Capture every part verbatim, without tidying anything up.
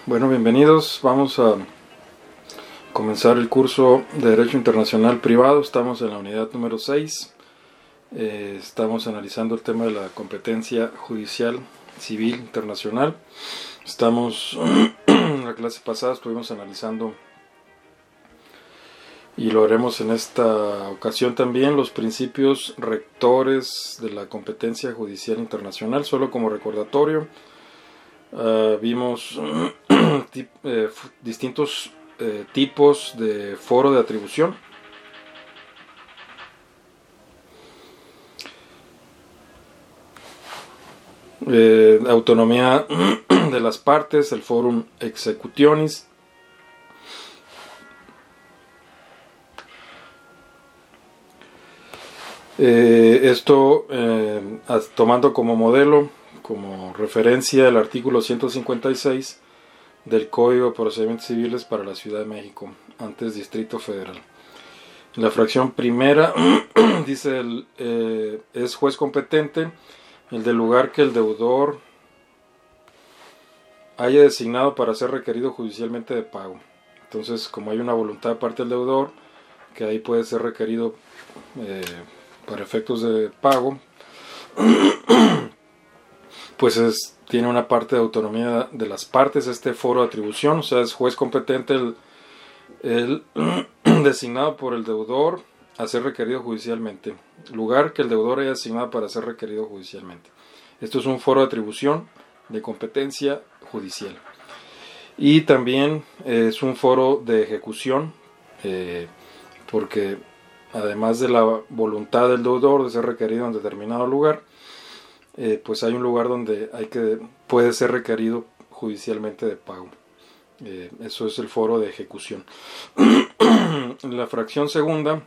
Bueno, bienvenidos. Vamos a comenzar el curso de Derecho Internacional Privado. Estamos en la unidad número seis. Eh, estamos analizando el tema de la competencia judicial civil internacional. Estamos, en la clase pasada estuvimos analizando, y lo haremos en esta ocasión también, los principios rectores de la competencia judicial internacional. Solo como recordatorio, uh, vimos tip, eh, distintos eh, tipos de foro de atribución. Eh, autonomía de las partes, el forum executionis, eh, esto eh, tomando como modelo, como referencia, el artículo ciento cincuenta y seis del Código de Procedimientos Civiles para la Ciudad de México, antes Distrito Federal. En la fracción primera dice el, eh, es juez competente el del lugar que el deudor haya designado para ser requerido judicialmente de pago. Entonces, como hay una voluntad de parte del deudor, que ahí puede ser requerido eh, para efectos de pago, pues es, tiene una parte de autonomía de las partes este foro de atribución. O sea, es juez competente el, el designado por el deudor a ser requerido judicialmente, lugar que el deudor haya designado para ser requerido judicialmente. Esto es un foro de atribución de competencia judicial. Y también eh, es un foro de ejecución, eh, porque además de la voluntad del deudor de ser requerido en determinado lugar, eh, pues hay un lugar donde hay que puede ser requerido judicialmente de pago. Eh, eso es el foro de ejecución. En la fracción segunda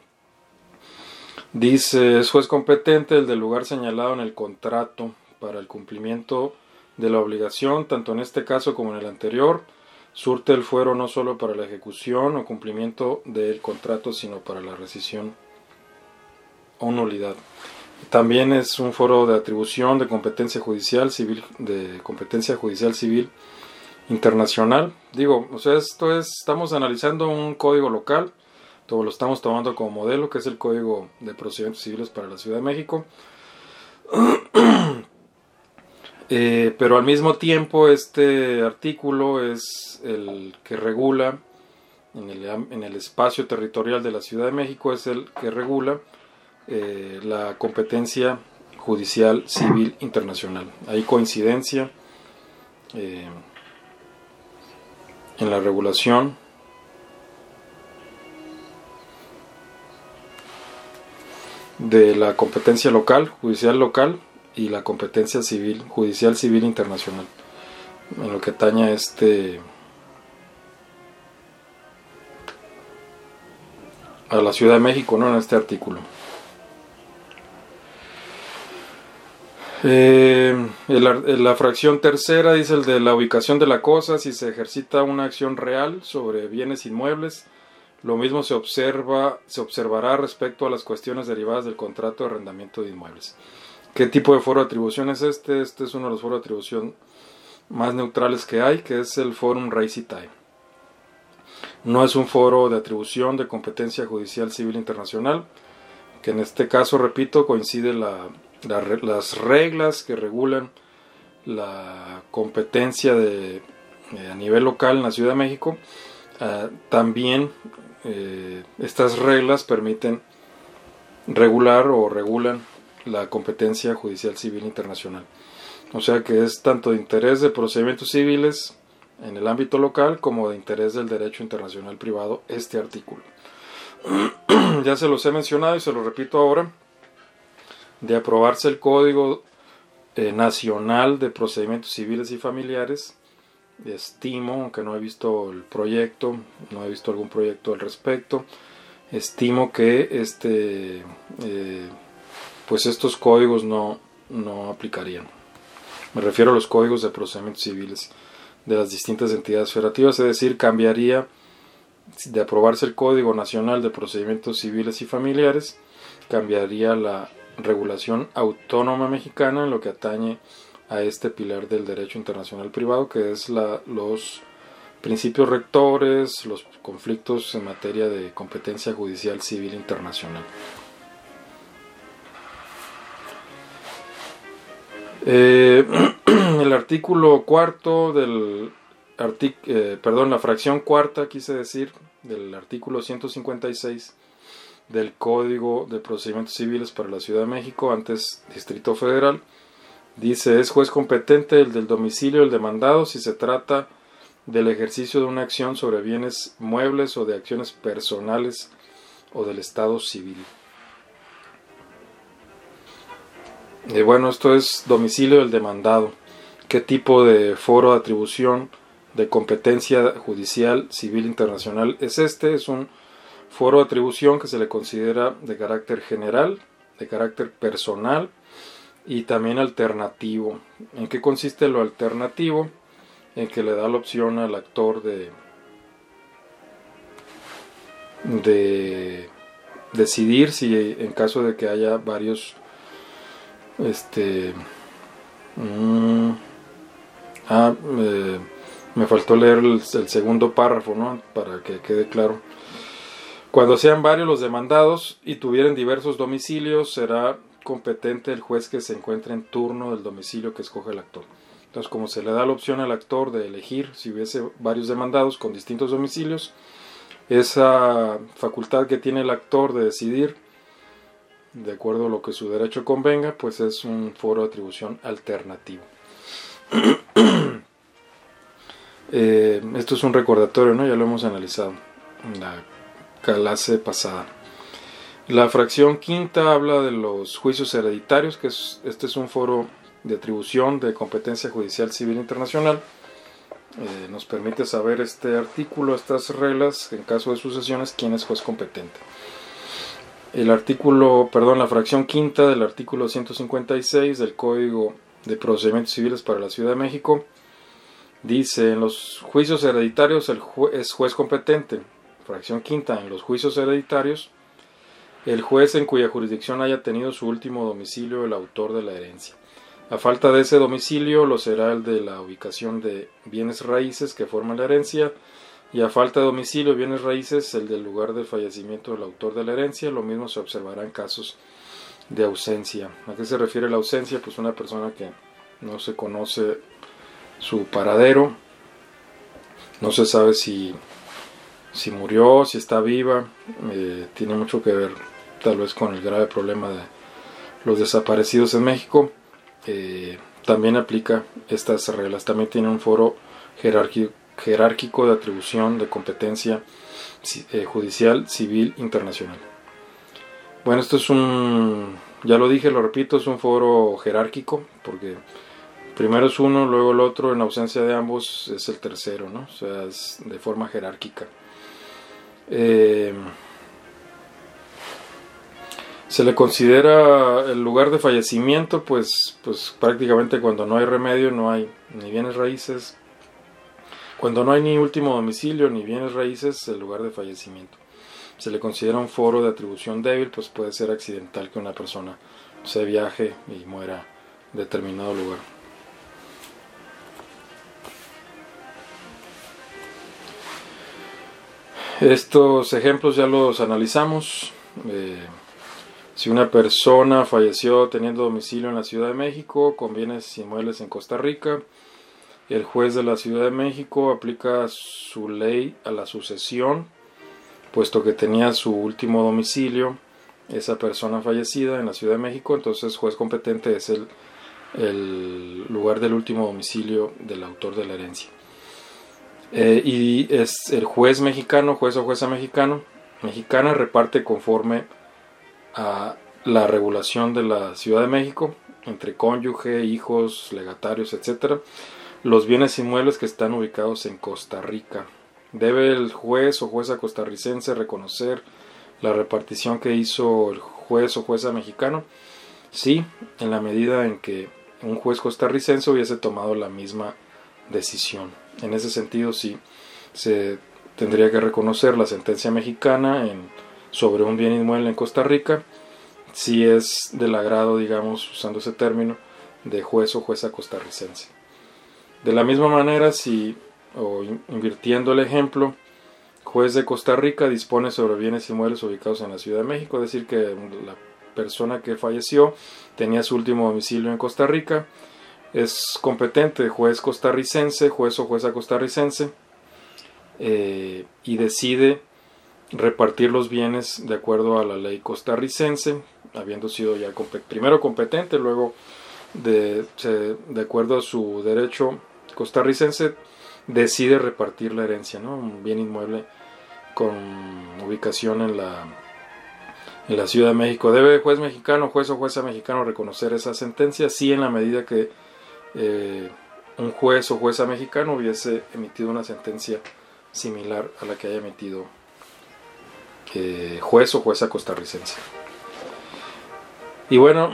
dice, es juez competente el del lugar señalado en el contrato para el cumplimiento de la obligación, tanto en este caso como en el anterior, surte el fuero no solo para la ejecución o cumplimiento del contrato, sino para la rescisión o nulidad. También es un foro de atribución de competencia judicial civil, de competencia judicial civil internacional. Digo, o sea, esto es, estamos analizando un código local. Todo lo estamos tomando como modelo, que es el Código de Procedimientos Civiles para la Ciudad de México. eh, pero al mismo tiempo este artículo es el que regula, en el, en el espacio territorial de la Ciudad de México, es el que regula eh, la competencia judicial civil internacional. Hay coincidencia eh, en la regulación de la competencia local, judicial local, y la competencia civil, judicial civil internacional, en lo que atañe a este a la Ciudad de México, ¿no? En este artículo. Eh, el, la fracción tercera dice el de la ubicación de la cosa, si se ejercita una acción real sobre bienes inmuebles. Lo mismo se observa, se observará respecto a las cuestiones derivadas del contrato de arrendamiento de inmuebles. ¿Qué tipo de foro de atribución es este? Este es uno de los foros de atribución más neutrales que hay, que es el Forum Res Citae. No es un foro de atribución de competencia judicial civil internacional, que en este caso, repito, coincide la, la, las reglas que regulan la competencia de, eh, a nivel local en la Ciudad de México. Uh, también Eh, estas reglas permiten regular o regulan la competencia judicial civil internacional. O sea que es tanto de interés de procedimientos civiles en el ámbito local como de interés del derecho internacional privado este artículo. Ya se los he mencionado y se lo repito ahora. De aprobarse el Código eh, Nacional de Procedimientos Civiles y Familiares, estimo, aunque no he visto el proyecto, no he visto algún proyecto al respecto, estimo que este, eh, pues estos códigos no, no aplicarían. Me refiero a los códigos de procedimientos civiles de las distintas entidades federativas, es decir, cambiaría, de aprobarse el Código Nacional de Procedimientos Civiles y Familiares, cambiaría la regulación autónoma mexicana en lo que atañe a este pilar del derecho internacional privado, que es la, los principios rectores, los conflictos en materia de competencia judicial civil internacional. Eh, el artículo cuarto del artic, eh, perdón, la fracción cuarta, quise decir, del artículo ciento cincuenta y seis del Código de Procedimientos Civiles para la Ciudad de México, antes Distrito Federal, dice: es juez competente el del domicilio del demandado si se trata del ejercicio de una acción sobre bienes muebles o de acciones personales o del Estado civil. Y bueno, esto es domicilio del demandado. ¿Qué tipo de foro de atribución de competencia judicial civil internacional es este? Es un foro de atribución que se le considera de carácter general, de carácter personal y también alternativo. ¿En qué consiste lo alternativo? En que le da la opción al actor de, de decidir si en caso de que haya varios este mmm, ah, eh, me faltó leer el, el segundo párrafo, ¿no? Para que quede claro. Cuando sean varios los demandados y tuvieran diversos domicilios, será competente el juez que se encuentre en turno del domicilio que escoge el actor. Entonces, como se le da la opción al actor de elegir si hubiese varios demandados con distintos domicilios, esa facultad que tiene el actor de decidir de acuerdo a lo que su derecho convenga, pues es un foro de atribución alternativo. eh, esto es un recordatorio, ¿no? Ya lo hemos analizado en la clase pasada. La fracción quinta habla de los juicios hereditarios, que es, este es un foro de atribución de competencia judicial civil internacional. Eh, nos permite saber este artículo, estas reglas, en caso de sucesiones, quién es juez competente. El artículo, perdón, la fracción quinta del artículo ciento cincuenta y seis del Código de Procedimientos Civiles para la Ciudad de México dice: en los juicios hereditarios el juez es juez competente. Fracción quinta, en los juicios hereditarios, el juez en cuya jurisdicción haya tenido su último domicilio el autor de la herencia. A falta de ese domicilio lo será el de la ubicación de bienes raíces que forman la herencia, y a falta de domicilio y bienes raíces el del lugar del fallecimiento del autor de la herencia. Lo mismo se observará en casos de ausencia. ¿A qué se refiere la ausencia? Pues una persona que no se conoce su paradero, no se sabe si, si murió, si está viva. Eh, tiene mucho que ver tal vez con el grave problema de los desaparecidos en México. Eh, también aplica estas reglas. También tiene un foro jerárquico jerárquico de atribución de competencia eh, judicial civil internacional. Bueno, esto es un, ya lo dije, lo repito, es un foro jerárquico, porque primero es uno, luego el otro, en ausencia de ambos es el tercero, ¿no? O sea, es de forma jerárquica. Eh, se le considera el lugar de fallecimiento, pues, pues prácticamente cuando no hay remedio, no hay ni bienes raíces. Cuando no hay ni último domicilio ni bienes raíces, el lugar de fallecimiento. Se le considera un foro de atribución débil, pues puede ser accidental que una persona se viaje y muera en determinado lugar. Estos ejemplos ya los analizamos. Eh, si una persona falleció teniendo domicilio en la Ciudad de México con bienes inmuebles en Costa Rica, el juez de la Ciudad de México aplica su ley a la sucesión, puesto que tenía su último domicilio esa persona fallecida en la Ciudad de México. Entonces juez competente es el, el lugar del último domicilio del autor de la herencia. Eh, y es el juez mexicano, juez o jueza mexicano, mexicana, reparte conforme a la regulación de la Ciudad de México, entre cónyuge, hijos, legatarios, etcétera, los bienes inmuebles que están ubicados en Costa Rica. Debe el juez o jueza costarricense reconocer la repartición que hizo el juez o jueza mexicano? Sí, en la medida en que un juez costarricense hubiese tomado la misma decisión. En ese sentido, sí, se tendría que reconocer la sentencia mexicana en, sobre un bien inmueble en Costa Rica, si es del agrado, digamos, usando ese término, de juez o jueza costarricense. De la misma manera, si o invirtiendo el ejemplo, juez de Costa Rica dispone sobre bienes inmuebles ubicados en la Ciudad de México, es decir, que la persona que falleció tenía su último domicilio en Costa Rica, es competente, juez costarricense, juez o jueza costarricense, eh, y decide repartir los bienes de acuerdo a la ley costarricense, habiendo sido ya compet- primero competente, luego de, de acuerdo a su derecho costarricense, decide repartir la herencia, ¿no? Un bien inmueble con ubicación en la, en la Ciudad de México. ¿Debe el juez mexicano, juez o jueza mexicano reconocer esa sentencia? Sí, en la medida que eh, un juez o jueza mexicano hubiese emitido una sentencia similar a la que haya emitido eh, juez o jueza costarricense. Y bueno,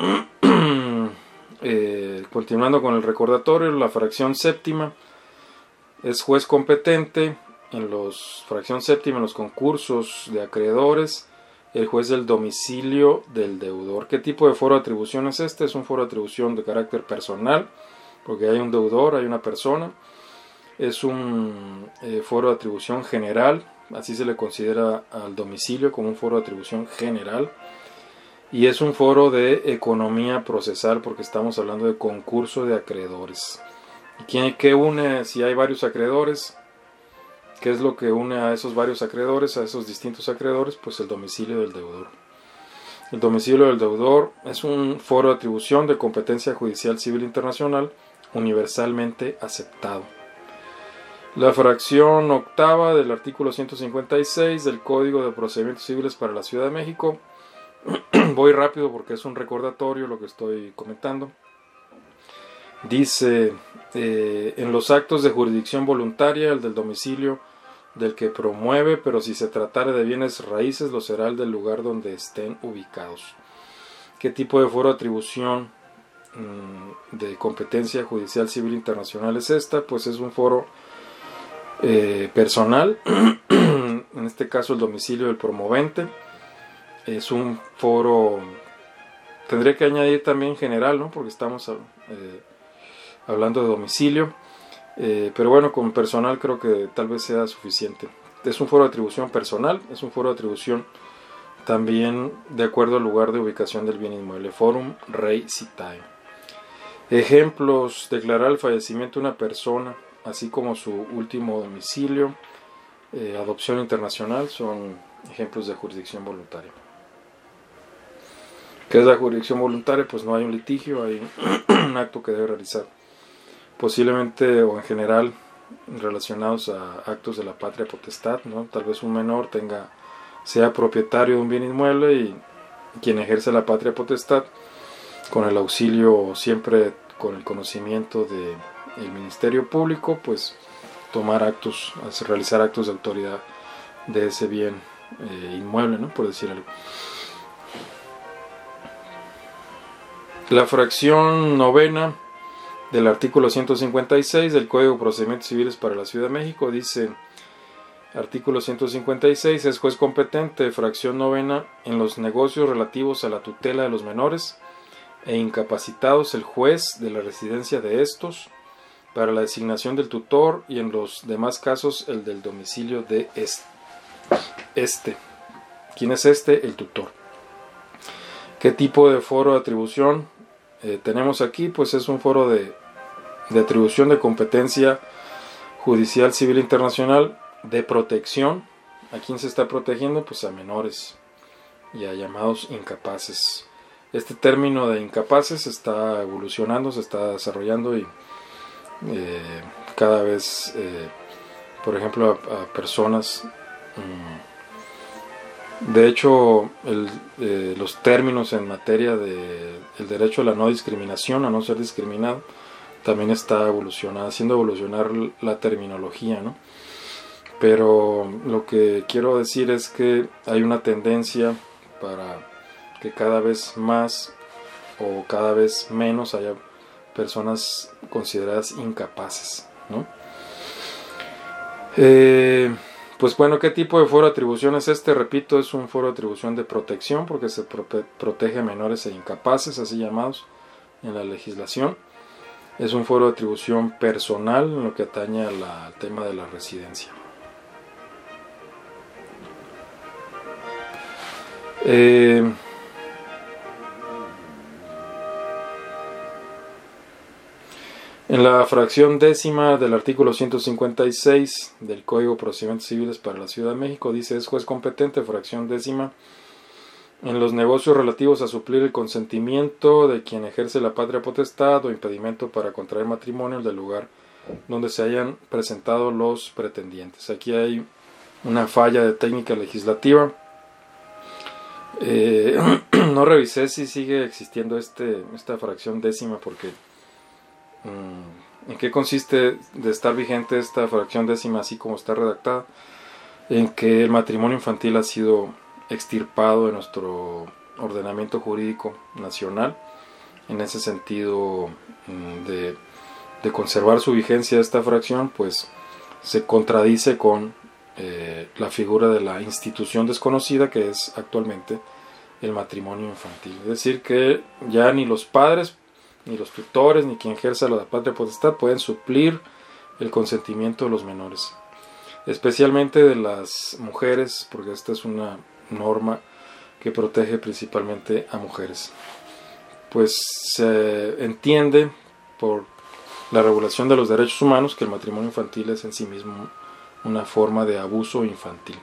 eh, continuando con el recordatorio, la fracción séptima es juez competente en los fracción séptima en los concursos de acreedores, el juez del domicilio del deudor. ¿Qué tipo de foro de atribución es este? Es un foro de atribución de carácter personal, porque hay un deudor, hay una persona. Es un eh, foro de atribución general, así se le considera al domicilio como un foro de atribución general. Y es un foro de economía procesal, porque estamos hablando de concurso de acreedores. ¿Y qué une si hay varios acreedores? ¿Qué es lo que une a esos varios acreedores, a esos distintos acreedores? Pues el domicilio del deudor. El domicilio del deudor es un foro de atribución de competencia judicial civil internacional universalmente aceptado. La fracción octava del artículo ciento cincuenta y seis del Código de Procedimientos Civiles para la Ciudad de México. Voy rápido porque es un recordatorio lo que estoy comentando. Dice, eh, en los actos de jurisdicción voluntaria, el del domicilio del que promueve, pero si se tratare de bienes raíces, lo será el del lugar donde estén ubicados. ¿Qué tipo de foro de atribución mmm, de competencia judicial civil internacional es esta? Pues es un foro eh, personal, en este caso el domicilio del promovente. Es un foro, tendría que añadir también general, ¿no? Porque estamos eh, hablando de domicilio. Eh, pero bueno, con personal creo que tal vez sea suficiente. Es un foro de atribución personal, es un foro de atribución también de acuerdo al lugar de ubicación del bien inmueble. Forum rei citae. Ejemplos: declarar el fallecimiento de una persona, así como su último domicilio. Eh, adopción internacional son ejemplos de jurisdicción voluntaria. ¿Qué es la jurisdicción voluntaria? Pues no hay un litigio, hay un acto que debe realizar, posiblemente o en general relacionados a actos de la patria potestad, ¿no? Tal vez un menor tenga, sea propietario de un bien inmueble y quien ejerce la patria potestad, con el auxilio, siempre con el conocimiento del Ministerio Público, pues tomar actos, hacer, realizar actos de autoridad de ese bien eh, inmueble, ¿no? Por decir algo. La fracción novena del artículo ciento cincuenta y seis del Código de Procedimientos Civiles para la Ciudad de México dice, artículo ciento cincuenta y seis, es juez competente, fracción novena, en los negocios relativos a la tutela de los menores e incapacitados, el juez de la residencia de estos, para la designación del tutor, y en los demás casos el del domicilio de este. ¿Quién es este? El tutor. ¿Qué tipo de foro de atribución eh, tenemos aquí? Pues es un foro de, de atribución de competencia judicial civil internacional de protección. ¿A quién se está protegiendo? Pues a menores y a llamados incapaces. Este término de incapaces está evolucionando, se está desarrollando y eh, cada vez, eh, por ejemplo, a, a personas... Mmm, De hecho, el, eh, los términos en materia de el derecho a la no discriminación, a no ser discriminado, también está evolucionando, haciendo evolucionar la terminología, ¿no? Pero lo que quiero decir es que hay una tendencia para que cada vez más o cada vez menos haya personas consideradas incapaces, ¿no? Eh... Pues bueno, ¿qué tipo de foro de atribución es este? Repito, es un foro de atribución de protección porque se pro- protege a menores e incapaces, así llamados en la legislación. es un foro de atribución personal en lo que atañe a la, al tema de la residencia. Eh, en la fracción décima del artículo ciento cincuenta y seis del Código de Procedimientos Civiles para la Ciudad de México dice: es juez competente, fracción décima, en los negocios relativos a suplir el consentimiento de quien ejerce la patria potestad o impedimento para contraer matrimonio del lugar donde se hayan presentado los pretendientes. Aquí hay una falla de técnica legislativa. Eh, no revisé si sigue existiendo este, esta fracción décima, porque mmm, ¿en qué consiste de estar vigente esta fracción décima así como está redactada? En que el matrimonio infantil ha sido extirpado de nuestro ordenamiento jurídico nacional. En ese sentido de, de conservar su vigencia esta fracción, pues se contradice con eh, la figura de la institución desconocida que es actualmente el matrimonio infantil. Es decir, que ya ni los padres, ni los tutores, ni quien ejerza la patria potestad pueden suplir el consentimiento de los menores, especialmente de las mujeres, porque esta es una norma que protege principalmente a mujeres. Pues se entiende por la regulación de los derechos humanos que el matrimonio infantil es en sí mismo una forma de abuso infantil.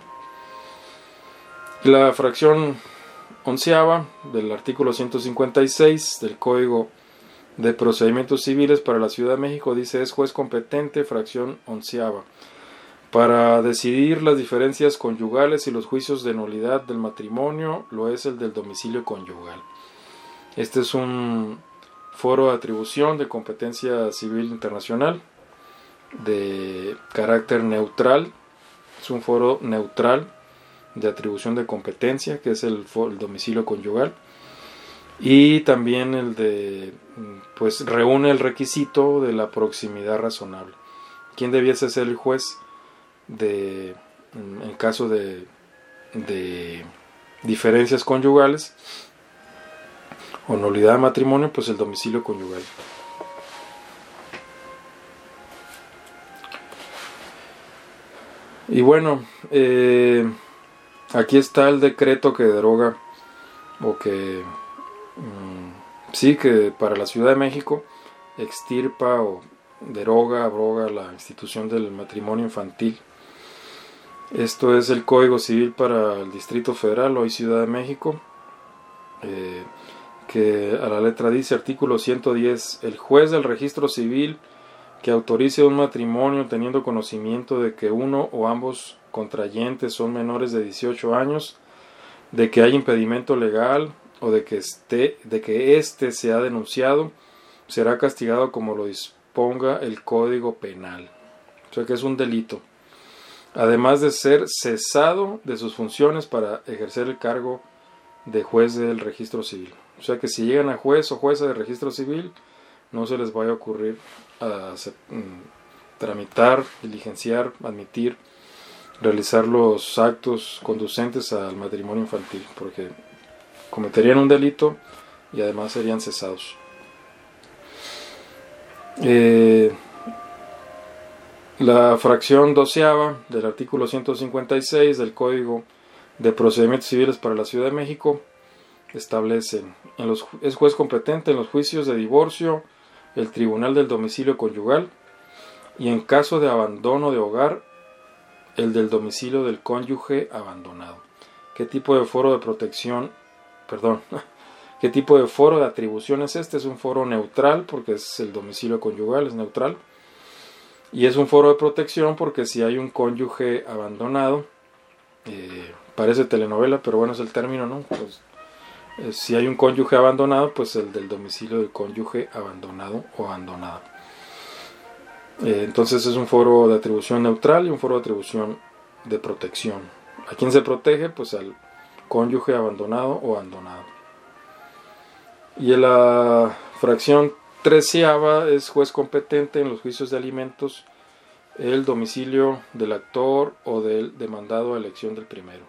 La fracción onceava del artículo ciento cincuenta y seis del Código de Procedimientos Civiles para la Ciudad de México dice: es juez competente, fracción onceava, para decidir las diferencias conyugales y los juicios de nulidad del matrimonio, lo es el del domicilio conyugal. Este es un foro de atribución de competencia civil internacional de carácter neutral. Es un foro neutral de atribución de competencia, que es el, el domicilio conyugal, y también el de, pues reúne el requisito de la proximidad razonable. ¿Quién debiese ser el juez de en caso de, de diferencias conyugales o nulidad de matrimonio? Pues el domicilio conyugal. Y bueno, eh, aquí está el decreto que deroga o que mmm, sí, que para la Ciudad de México extirpa o deroga, abroga la institución del matrimonio infantil. Esto es el Código Civil para el Distrito Federal, hoy Ciudad de México, eh, que a la letra dice: artículo ciento diez. El juez del registro civil que autorice un matrimonio teniendo conocimiento de que uno o ambos contrayentes son menores de dieciocho años, de que hay impedimento legal o de que esté, de que éste se ha denunciado, será castigado como lo disponga el Código Penal. O sea que es un delito, además de ser cesado de sus funciones para ejercer el cargo de juez del registro civil. O sea que si llegan a juez o jueza de registro civil, no se les vaya a ocurrir a hacer, mm, tramitar, diligenciar, admitir, realizar los actos conducentes al matrimonio infantil, porque cometerían un delito y además serían cesados. Eh, La fracción doceava del artículo ciento cincuenta y seis del Código de Procedimientos Civiles para la Ciudad de México establece: en los, es juez competente en los juicios de divorcio el Tribunal del Domicilio Conyugal, y en caso de abandono de hogar el del domicilio del cónyuge abandonado. ¿Qué tipo de foro de protección, perdón, qué tipo de foro de atribución es este? Es un foro neutral porque es el domicilio conyugal, es neutral. Y es un foro de protección porque si hay un cónyuge abandonado, eh, parece telenovela, pero bueno, es el término, ¿no? Pues, eh, si hay un cónyuge abandonado, pues el del domicilio del cónyuge abandonado o abandonada. Eh, entonces es un foro de atribución neutral y un foro de atribución de protección. ¿A quién se protege? Pues al cónyuge abandonado o abandonado. Y en la fracción treceava es juez competente en los juicios de alimentos el domicilio del actor o del demandado a elección del primero.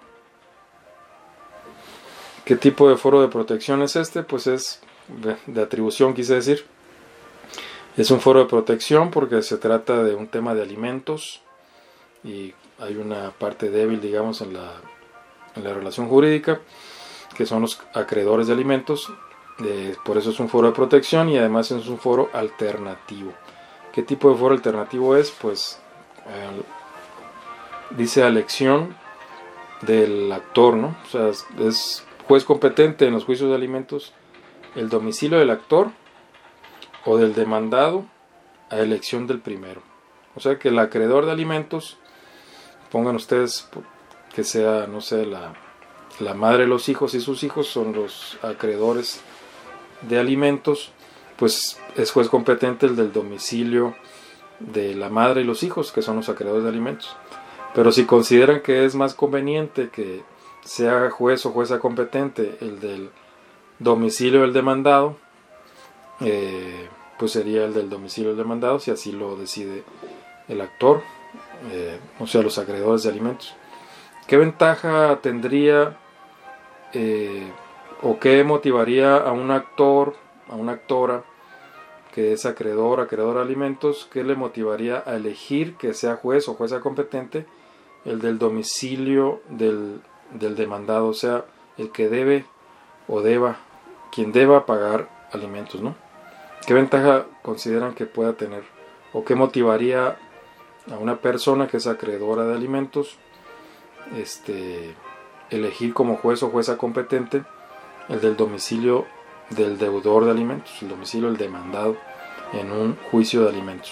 ¿Qué tipo de foro de protección es este? Pues es de, de atribución, quise decir. Es un foro de protección porque se trata de un tema de alimentos y hay una parte débil, digamos, en la, en la relación jurídica, que son los acreedores de alimentos. Eh, por eso es un foro de protección y además es un foro alternativo. ¿Qué tipo de foro alternativo es? Pues eh, dice a elección del actor, ¿no? O sea, es, es juez competente en los juicios de alimentos el domicilio del actor o del demandado a elección del primero. O sea que el acreedor de alimentos, pongan ustedes que sea, no sé, la, la madre de los hijos y sus hijos son los acreedores de alimentos, pues es juez competente el del domicilio de la madre y los hijos, que son los acreedores de alimentos. Pero si consideran que es más conveniente que sea juez o jueza competente el del domicilio del demandado, eh, pues sería el del domicilio del demandado, si así lo decide el actor, eh, o sea, los acreedores de alimentos. ¿Qué ventaja tendría eh, o qué motivaría a un actor, a una actora que es acreedor, acreedor de alimentos, qué le motivaría a elegir que sea juez o jueza competente el del domicilio del, del demandado, o sea, el que debe o deba, quien deba pagar alimentos, ¿no? ¿Qué ventaja consideran que pueda tener o qué motivaría a una persona que es acreedora de alimentos este, elegir como juez o jueza competente el del domicilio del deudor de alimentos, el domicilio del demandado en un juicio de alimentos?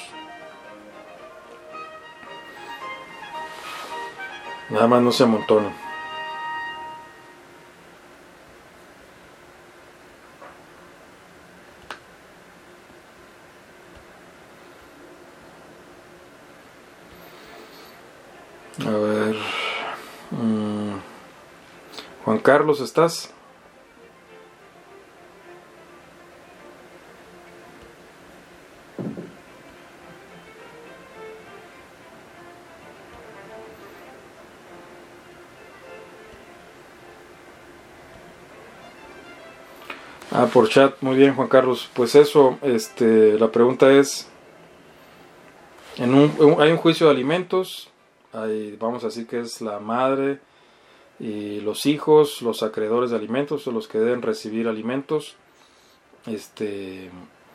Nada más no se amontonen. A ver. Mmm, Juan Carlos, ¿estás? Ah, por chat, muy bien, Juan Carlos. Pues eso, este, la pregunta es, en un, hay un juicio de alimentos, hay, vamos a decir que es la madre y los hijos, los acreedores de alimentos, o los que deben recibir alimentos. Este,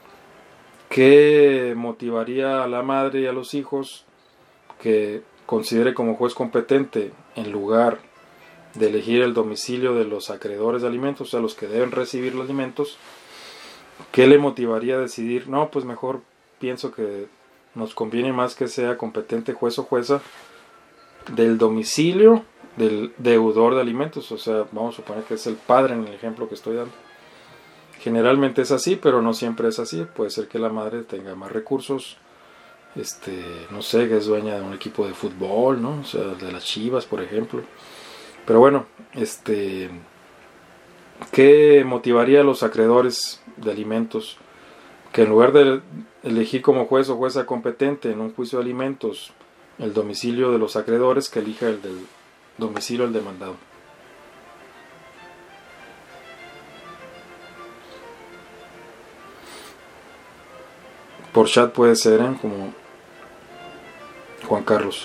¿qué motivaría a la madre y a los hijos que considere como juez competente en lugar de elegir el domicilio de los acreedores de alimentos, o sea, los que deben recibir los alimentos? ¿Qué le motivaría a decidir? No, pues mejor pienso que nos conviene más que sea competente juez o jueza del domicilio del deudor de alimentos, o sea, vamos a suponer que es el padre en el ejemplo que estoy dando. Generalmente es así, pero no siempre es así. Puede ser que la madre tenga más recursos, este, no sé, que es dueña de un equipo de fútbol, ¿no? O sea, de las Chivas, por ejemplo. Pero bueno, este, ¿qué motivaría a los acreedores de alimentos? Que en lugar de elegir como juez o jueza competente en un juicio de alimentos el domicilio de los acreedores, que elija el del domicilio del demandado. Por chat puede ser, ¿eh? Como Juan Carlos.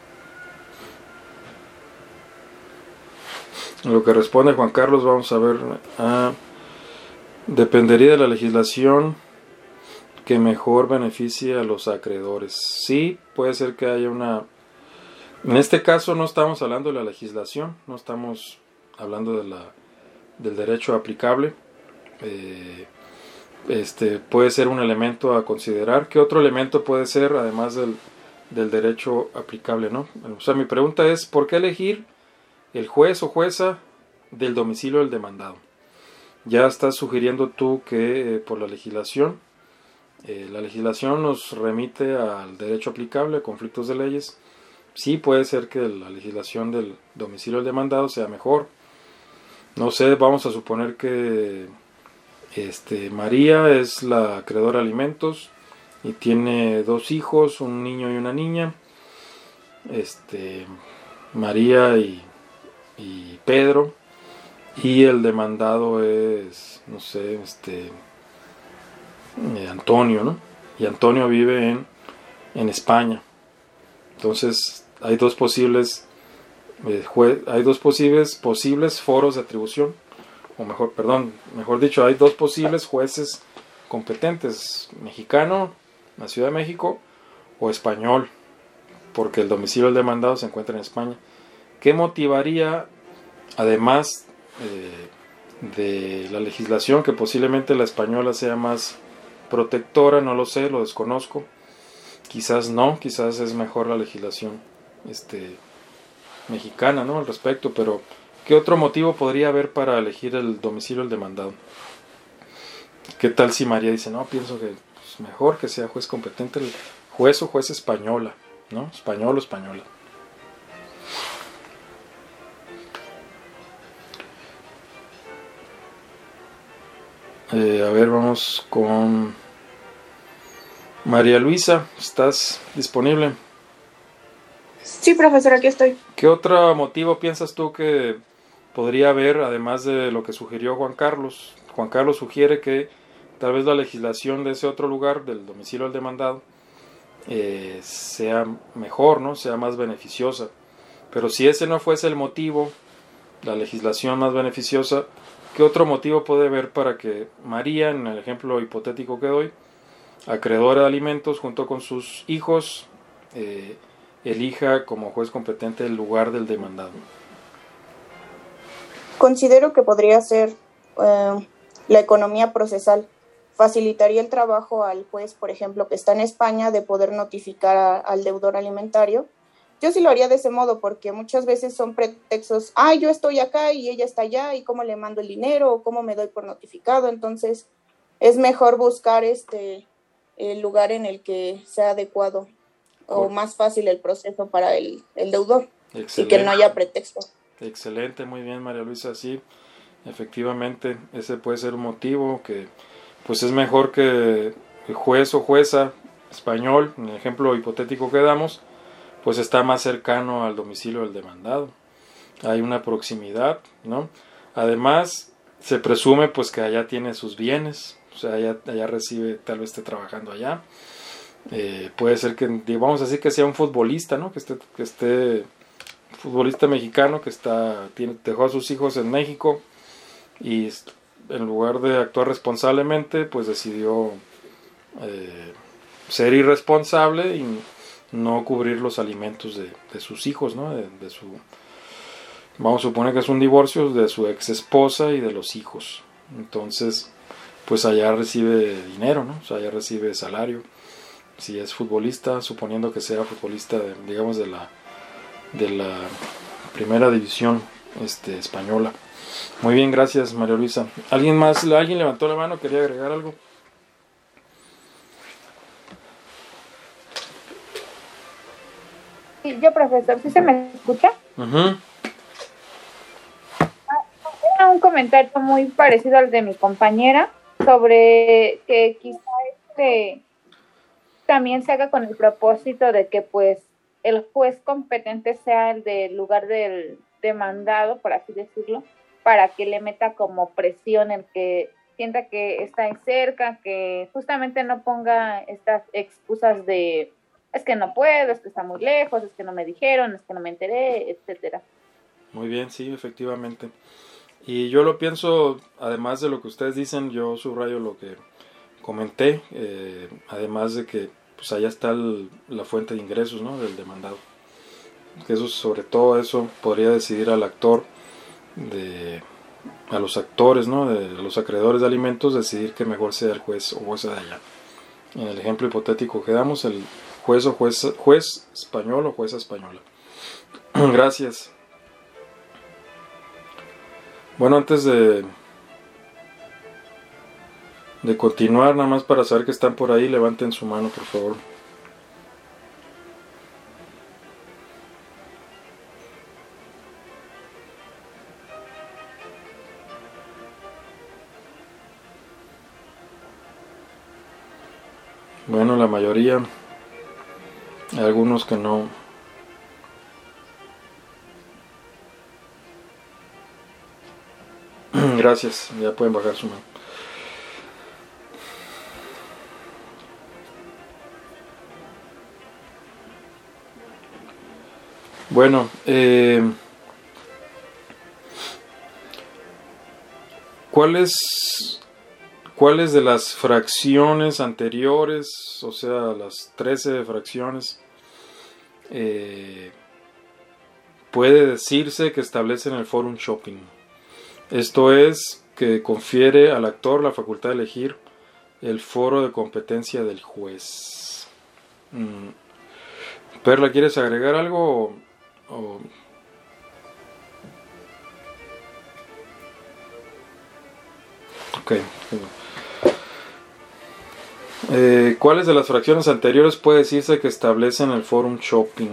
Lo que responde Juan Carlos, vamos a ver. Ah, dependería de la legislación que mejor beneficie a los acreedores. Sí, puede ser que haya una... En este caso no estamos hablando de la legislación, no estamos hablando de la, del derecho aplicable. Eh, este puede ser un elemento a considerar. ¿Qué otro elemento puede ser además del, del derecho aplicable, ¿no? O sea, mi pregunta es, ¿por qué elegir el juez o jueza del domicilio del demandado? Ya estás sugiriendo tú que eh, por la legislación, eh, la legislación nos remite al derecho aplicable, a conflictos de leyes. Sí, puede ser que la legislación del domicilio del demandado sea mejor. No sé, vamos a suponer que este, María es la acreedora de alimentos y tiene dos hijos, un niño y una niña. Este, María y y Pedro, y el demandado es, no sé, este eh, Antonio, ¿no? y Antonio vive en, en España. Entonces hay dos posibles eh, jue- hay dos posibles posibles foros de atribución, o mejor, perdón, mejor dicho, hay dos posibles jueces competentes, mexicano, la Ciudad de México, o español, porque el domicilio del demandado se encuentra en España. ¿Qué motivaría, además eh, de la legislación, que posiblemente la española sea más protectora? No lo sé, lo desconozco. Quizás no, quizás es mejor la legislación este, mexicana, ¿no?, al respecto, pero ¿qué otro motivo podría haber para elegir el domicilio del demandado? ¿Qué tal si María dice, no, pienso que es mejor que sea juez competente el juez o juez española, ¿no? Español o española. Eh, a ver, vamos con María Luisa. ¿Estás disponible? Sí, profesor, aquí estoy. ¿Qué otro motivo piensas tú que podría haber, además de lo que sugirió Juan Carlos? Juan Carlos sugiere que tal vez la legislación de ese otro lugar, del domicilio del demandado, eh, sea mejor, ¿no?, sea más beneficiosa. Pero si ese no fuese el motivo, la legislación más beneficiosa, ¿qué otro motivo puede haber para que María, en el ejemplo hipotético que doy, acreedora de alimentos junto con sus hijos, eh, elija como juez competente el lugar del demandado? Considero que podría ser eh, la economía procesal. Facilitaría el trabajo al juez, por ejemplo, que está en España, de poder notificar a, al deudor alimentario. Yo sí lo haría de ese modo, porque muchas veces son pretextos, ah, yo estoy acá y ella está allá, y cómo le mando el dinero, o cómo me doy por notificado. Entonces, es mejor buscar este el lugar en el que sea adecuado o más fácil el proceso para el, el deudor. Excelente. Y que no haya pretexto. Excelente, muy bien, María Luisa. Sí, efectivamente, ese puede ser un motivo, que pues es mejor que el juez o jueza español, en el ejemplo hipotético que damos, pues está más cercano al domicilio del demandado. Hay una proximidad, ¿no? Además, se presume pues que allá tiene sus bienes, o sea, allá, allá recibe, tal vez esté trabajando allá. Eh, puede ser que, vamos a decir, que sea un futbolista, ¿no?, que esté, que esté futbolista mexicano que está tiene, dejó a sus hijos en México, y en lugar de actuar responsablemente, pues decidió eh, ser irresponsable y no cubrir los alimentos de, de sus hijos, ¿no? De, de su, vamos a suponer que es un divorcio, de su ex esposa y de los hijos. Entonces, pues allá recibe dinero, ¿no? O sea, allá recibe salario. Si es futbolista, suponiendo que sea futbolista, de, digamos, de la de la primera división este, española. Muy bien, gracias, María Luisa. ¿Alguien más? ¿Alguien levantó la mano? ¿Quería agregar algo? Sí, yo, profesor, ¿sí se me escucha? Uh-huh. Era un comentario muy parecido al de mi compañera, sobre que quizá este también se haga con el propósito de que pues el juez competente sea el del lugar del demandado, por así decirlo, para que le meta como presión, el que sienta que está ahí cerca, que justamente no ponga estas excusas de es que no puedo, es que está muy lejos, es que no me dijeron, es que no me enteré, etcétera. Muy bien, sí, efectivamente. Y yo lo pienso, además de lo que ustedes dicen, yo subrayo lo que comenté, eh, además de que pues allá está el, la fuente de ingresos, ¿no?, del demandado. Que eso, sobre todo eso, podría decidir al actor, de, a los actores, ¿no?, de, de los acreedores de alimentos, decidir que mejor sea el juez o jueza de allá. En el ejemplo hipotético que damos, el juez o juez, juez español o jueza española. Gracias. Bueno, antes de de continuar, nada más para saber que están por ahí, levanten su mano, por favor. Bueno, la mayoría. Hay algunos que no. Gracias, ya pueden bajar su mano. Bueno, eh, ¿cuáles, ¿cuáles de las fracciones anteriores, o sea, las trece fracciones, eh, puede decirse que establecen el forum shopping? Esto es, que confiere al actor la facultad de elegir el foro de competencia del juez. Mm. Perla, ¿quieres agregar algo? O, o... Ok. Eh, ¿Cuáles de las fracciones anteriores puede decirse que establecen el forum shopping?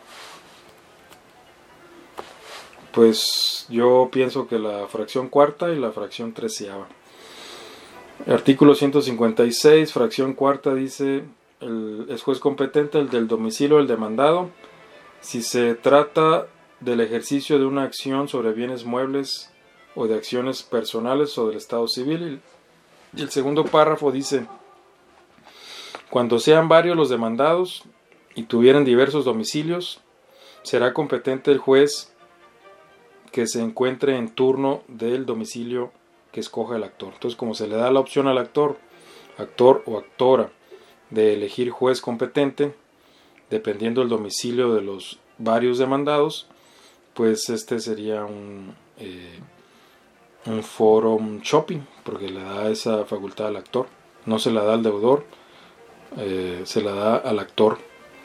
Pues yo pienso que la fracción cuarta y la fracción treceava. Artículo ciento cincuenta y seis, fracción cuarta, dice: el, es juez competente el del domicilio del demandado si se trata del ejercicio de una acción sobre bienes muebles o de acciones personales o del estado civil. Y el segundo párrafo dice: cuando sean varios los demandados y tuvieran diversos domicilios, será competente el juez que se encuentre en turno del domicilio que escoja el actor. Entonces, como se le da la opción al actor, actor o actora, de elegir juez competente, dependiendo del domicilio de los varios demandados, pues este sería un, eh, un forum shopping, porque le da esa facultad al actor. No se la da al deudor, eh, se la da al actor.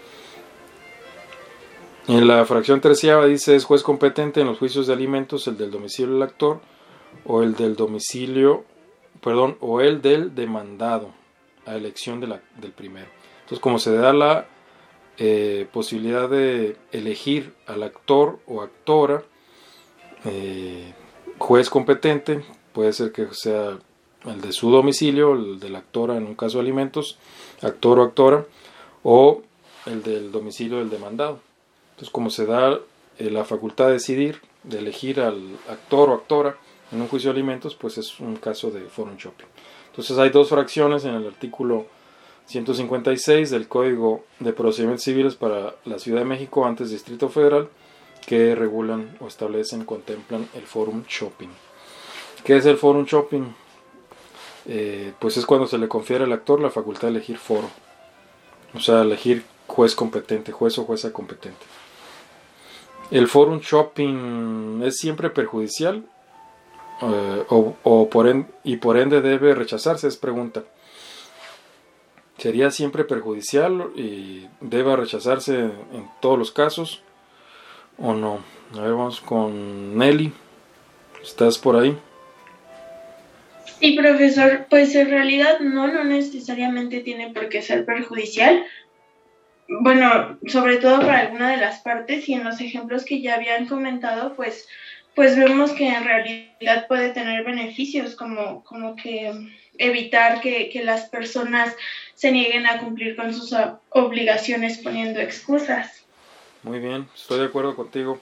En la fracción treceava dice: es juez competente en los juicios de alimentos el del domicilio del actor o el del domicilio, perdón, o el del demandado, a elección de la, del primero. Entonces, como se da la eh, posibilidad de elegir al actor o actora, eh, juez competente, puede ser que sea el de su domicilio, el de la actora en un caso de alimentos, actor o actora, o el del domicilio del demandado. Entonces, como se da eh, la facultad de decidir, de elegir al actor o actora en un juicio de alimentos, pues es un caso de forum shopping. Entonces, hay dos fracciones en el artículo ciento cincuenta y seis del Código de Procedimientos Civiles para la Ciudad de México, antes Distrito Federal, que regulan o establecen, contemplan el forum shopping. ¿Qué es el forum shopping? Eh, pues es cuando se le confiere al actor la facultad de elegir foro, o sea, elegir juez competente, juez o jueza competente. ¿El forum shopping es siempre perjudicial? Eh, o, o por en, y por ende debe rechazarse, es pregunta. ¿Sería siempre perjudicial y debe rechazarse en todos los casos o no? A ver, vamos con Nelly. ¿Estás por ahí? Sí, profesor, pues en realidad no, no necesariamente tiene por qué ser perjudicial. Bueno, sobre todo para alguna de las partes, y en los ejemplos que ya habían comentado, pues, pues vemos que en realidad puede tener beneficios, como, como que evitar que, que las personas se nieguen a cumplir con sus obligaciones poniendo excusas. Muy bien, estoy de acuerdo contigo.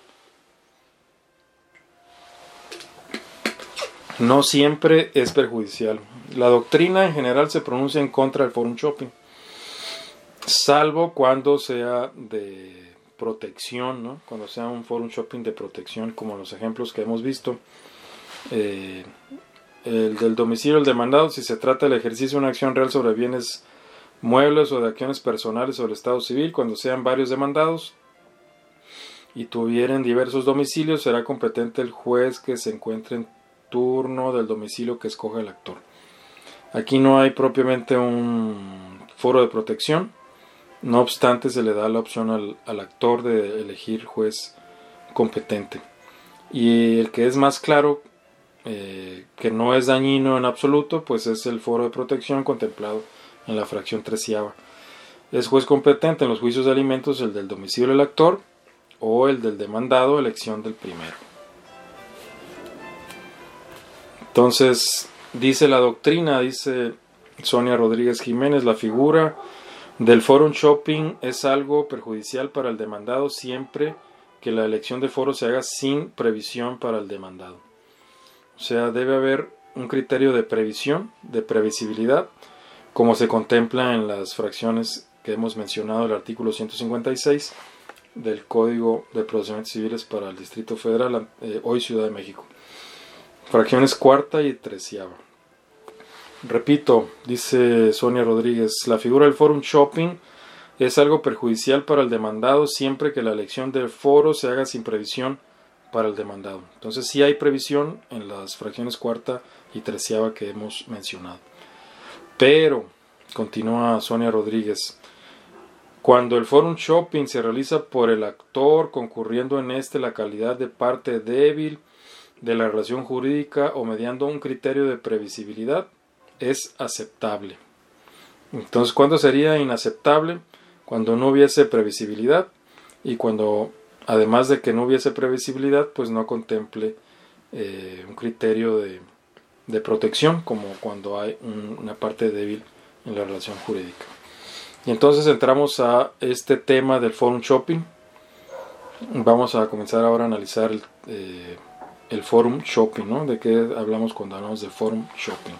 No siempre es perjudicial. La doctrina en general se pronuncia en contra del forum shopping, salvo cuando sea de protección, ¿no? Cuando sea un forum shopping de protección, como los ejemplos que hemos visto. Eh, el del domicilio del demandado, si se trata del ejercicio de una acción real sobre bienes muebles o de acciones personales sobre el estado civil, cuando sean varios demandados y tuvieren diversos domicilios, será competente el juez que se encuentre en turno del domicilio que escoja el actor. Aquí no hay propiamente un foro de protección, no obstante se le da la opción al, al actor de elegir juez competente. Y el que es más claro, eh, que no es dañino en absoluto, pues es el foro de protección contemplado en la fracción treceava. Es juez competente en los juicios de alimentos el del domicilio del actor o el del demandado, elección del primero. Entonces, dice la doctrina, dice Sonia Rodríguez Jiménez, la figura del forum shopping es algo perjudicial para el demandado siempre que la elección de foro se haga sin previsión para el demandado. O sea, debe haber un criterio de previsión, de previsibilidad, como se contempla en las fracciones que hemos mencionado del artículo ciento cincuenta y seis, del Código de Procedimientos Civiles para el Distrito Federal, eh, hoy Ciudad de México. Fracciones cuarta y treceava. Repito, dice Sonia Rodríguez, la figura del forum shopping es algo perjudicial para el demandado siempre que la elección del foro se haga sin previsión para el demandado. Entonces sí hay previsión en las fracciones cuarta y treceava que hemos mencionado. Pero, continúa Sonia Rodríguez, cuando el forum shopping se realiza por el actor concurriendo en este la calidad de parte débil de la relación jurídica o mediando un criterio de previsibilidad, es aceptable. Entonces, ¿cuándo sería inaceptable? Cuando no hubiese previsibilidad y cuando, además de que no hubiese previsibilidad, pues no contemple eh, un criterio de, de protección, como cuando hay un, una parte débil en la relación jurídica. Y entonces entramos a este tema del forum shopping. Vamos a comenzar ahora a analizar el, eh, el forum shopping, ¿no? ¿De qué hablamos cuando hablamos de forum shopping?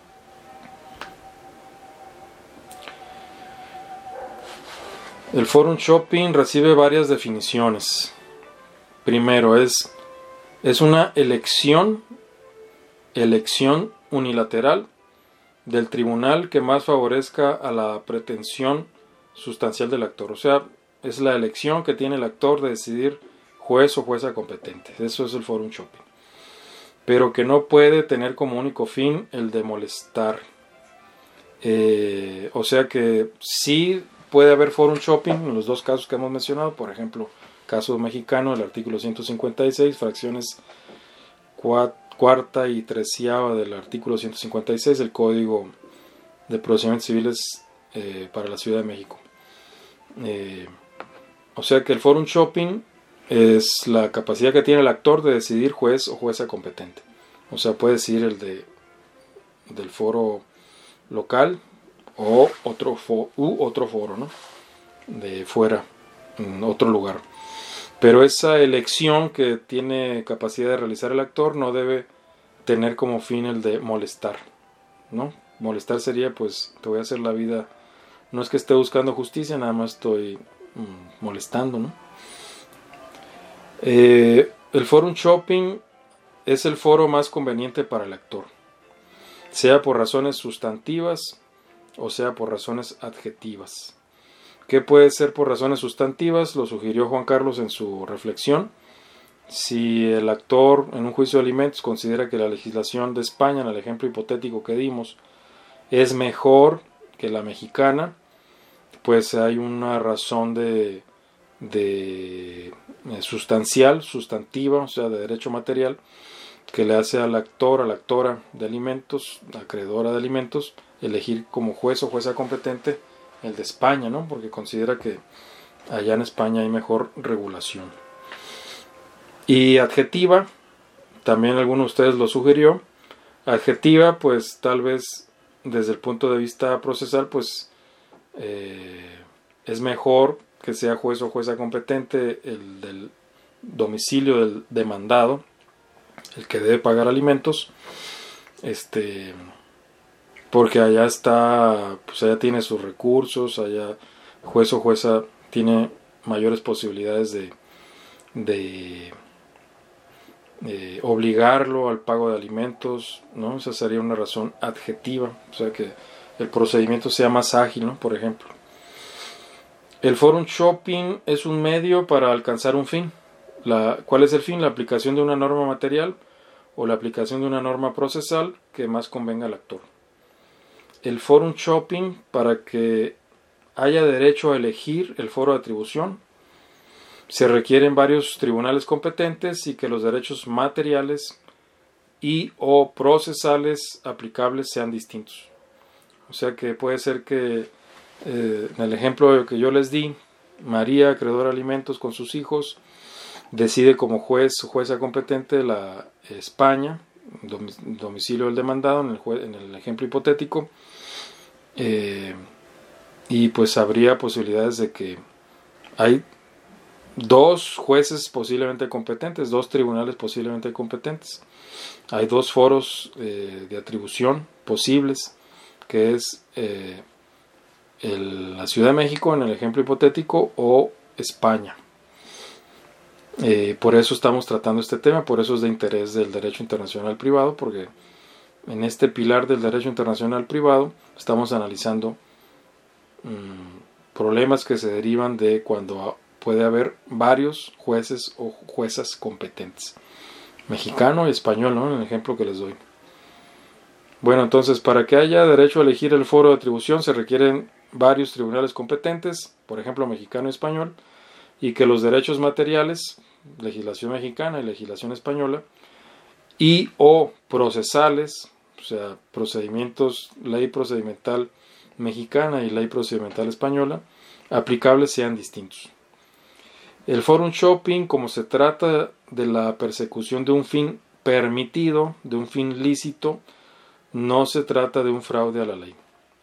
El forum shopping recibe varias definiciones. Primero, es, es una elección, elección unilateral del tribunal que más favorezca a la pretensión sustancial del actor. O sea, es la elección que tiene el actor de decidir juez o jueza competente. Eso es el forum shopping. Pero que no puede tener como único fin el de molestar. Eh, o sea que sí puede haber forum shopping en los dos casos que hemos mencionado. Por ejemplo, caso mexicano, el artículo ciento cincuenta y seis, fracciones cuatro. Cuarta y treceava del artículo ciento cincuenta y seis del Código de Procedimientos Civiles eh, para la Ciudad de México. Eh, o sea que el forum shopping es la capacidad que tiene el actor de decidir juez o jueza competente. O sea, puede decidir el de del foro local o otro, fo, u otro foro, ¿no? De fuera, en otro lugar. Pero esa elección que tiene capacidad de realizar el actor no debe tener como fin el de molestar, ¿no? Molestar sería, pues, te voy a hacer la vida, no es que esté buscando justicia, nada más estoy mmm, molestando, ¿no? Eh, el forum shopping es el foro más conveniente para el actor, sea por razones sustantivas o sea por razones adjetivas. ¿Qué puede ser por razones sustantivas? Lo sugirió Juan Carlos en su reflexión. Si el actor en un juicio de alimentos considera que la legislación de España, en el ejemplo hipotético que dimos, es mejor que la mexicana, pues hay una razón de, de eh, sustancial, sustantiva, o sea, de derecho material, que le hace al actor, a la actora de alimentos, acreedora de alimentos, elegir como juez o jueza competente el de España, ¿no? Porque considera que allá en España hay mejor regulación. Y adjetiva, también alguno de ustedes lo sugirió. Adjetiva, pues tal vez desde el punto de vista procesal, pues eh, es mejor que sea juez o jueza competente el del domicilio del demandado, el que debe pagar alimentos, este... porque allá está, pues allá tiene sus recursos, allá juez o jueza tiene mayores posibilidades de, de, de obligarlo al pago de alimentos, ¿no? Esa sería una razón adjetiva, o sea que el procedimiento sea más ágil, ¿no? Por ejemplo. El forum shopping es un medio para alcanzar un fin. La, ¿Cuál es el fin? La aplicación de una norma material o la aplicación de una norma procesal que más convenga al actor. El forum shopping, para que haya derecho a elegir el foro de atribución, se requieren varios tribunales competentes y que los derechos materiales y o procesales aplicables sean distintos. O sea que puede ser que eh, en el ejemplo que yo les di, María, acreedora de alimentos con sus hijos, decide como juez o jueza competente la España, domicilio del demandado en el, jue- en el ejemplo hipotético, eh, y pues habría posibilidades de que hay dos jueces posiblemente competentes, dos tribunales posiblemente competentes, hay dos foros eh, de atribución posibles, que es eh, el, la Ciudad de México en el ejemplo hipotético o España Eh, por eso estamos tratando este tema, por eso es de interés del derecho internacional privado, porque en este pilar del derecho internacional privado estamos analizando mmm, problemas que se derivan de cuando puede haber varios jueces o juezas competentes, mexicano y español, ¿no? En el ejemplo que les doy. Bueno, entonces, para que haya derecho a elegir el foro de atribución se requieren varios tribunales competentes, por ejemplo, mexicano y español, y que los derechos materiales, legislación mexicana y legislación española, y o procesales, o sea, procedimientos, ley procedimental mexicana y ley procedimental española, aplicables sean distintos. El forum shopping, como se trata de la persecución de un fin permitido, de un fin lícito, no se trata de un fraude a la ley.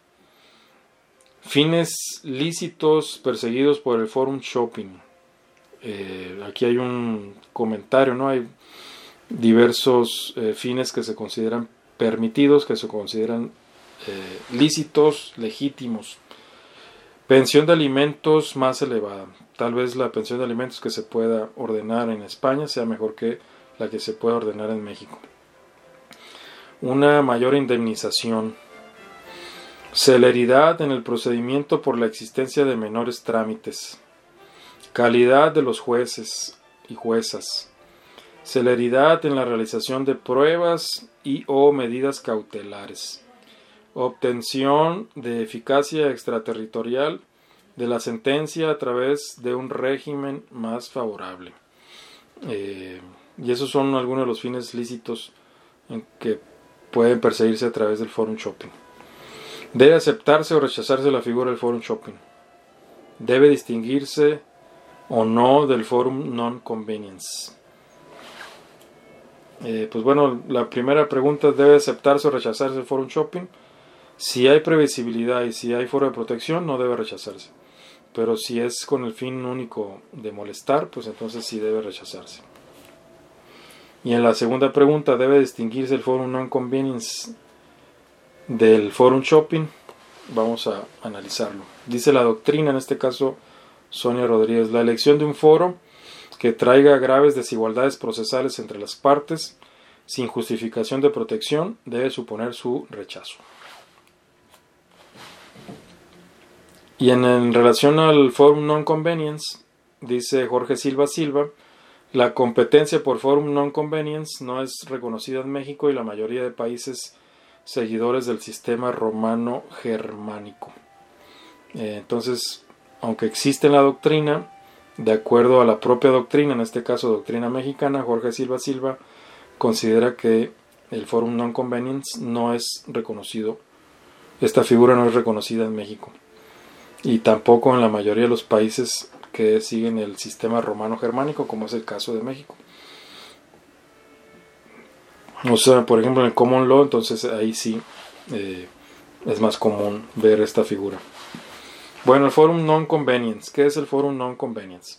Fines lícitos perseguidos por el forum shopping. Eh, aquí hay un comentario, ¿no? Hay diversos eh, fines que se consideran permitidos, que se consideran eh, lícitos, legítimos. Pensión de alimentos más elevada. Tal vez la pensión de alimentos que se pueda ordenar en España sea mejor que la que se pueda ordenar en México. Una mayor indemnización. Celeridad en el procedimiento por la existencia de menores trámites. Calidad de los jueces y juezas. Celeridad en la realización de pruebas y o medidas cautelares. Obtención de eficacia extraterritorial de la sentencia a través de un régimen más favorable. Eh, y esos son algunos de los fines lícitos en que pueden perseguirse a través del forum shopping. Debe aceptarse o rechazarse la figura del forum shopping. Debe distinguirse o no del forum non-convenience. Eh, pues bueno, la primera pregunta, ¿debe aceptarse o rechazarse el forum shopping? Si hay previsibilidad y si hay foro de protección, no debe rechazarse. Pero si es con el fin único de molestar, pues entonces sí debe rechazarse. Y en la segunda pregunta, ¿debe distinguirse el forum non-convenience del forum shopping? Vamos a analizarlo. Dice la doctrina, en este caso Sonia Rodríguez, la elección de un foro que traiga graves desigualdades procesales entre las partes sin justificación de protección debe suponer su rechazo. Y en, en relación al forum non-convenience, dice Jorge Silva Silva, la competencia por forum non-convenience no es reconocida en México y la mayoría de países seguidores del sistema romano-germánico. Eh, entonces, aunque existe en la doctrina, de acuerdo a la propia doctrina, en este caso doctrina mexicana, Jorge Silva Silva considera que el forum non-convenience no es reconocido, esta figura no es reconocida en México. Y tampoco en la mayoría de los países que siguen el sistema romano-germánico, como es el caso de México. O sea, por ejemplo, en el common law, entonces ahí sí eh, es más común ver esta figura. Bueno, el forum non-convenience. ¿Qué es el forum non-convenience?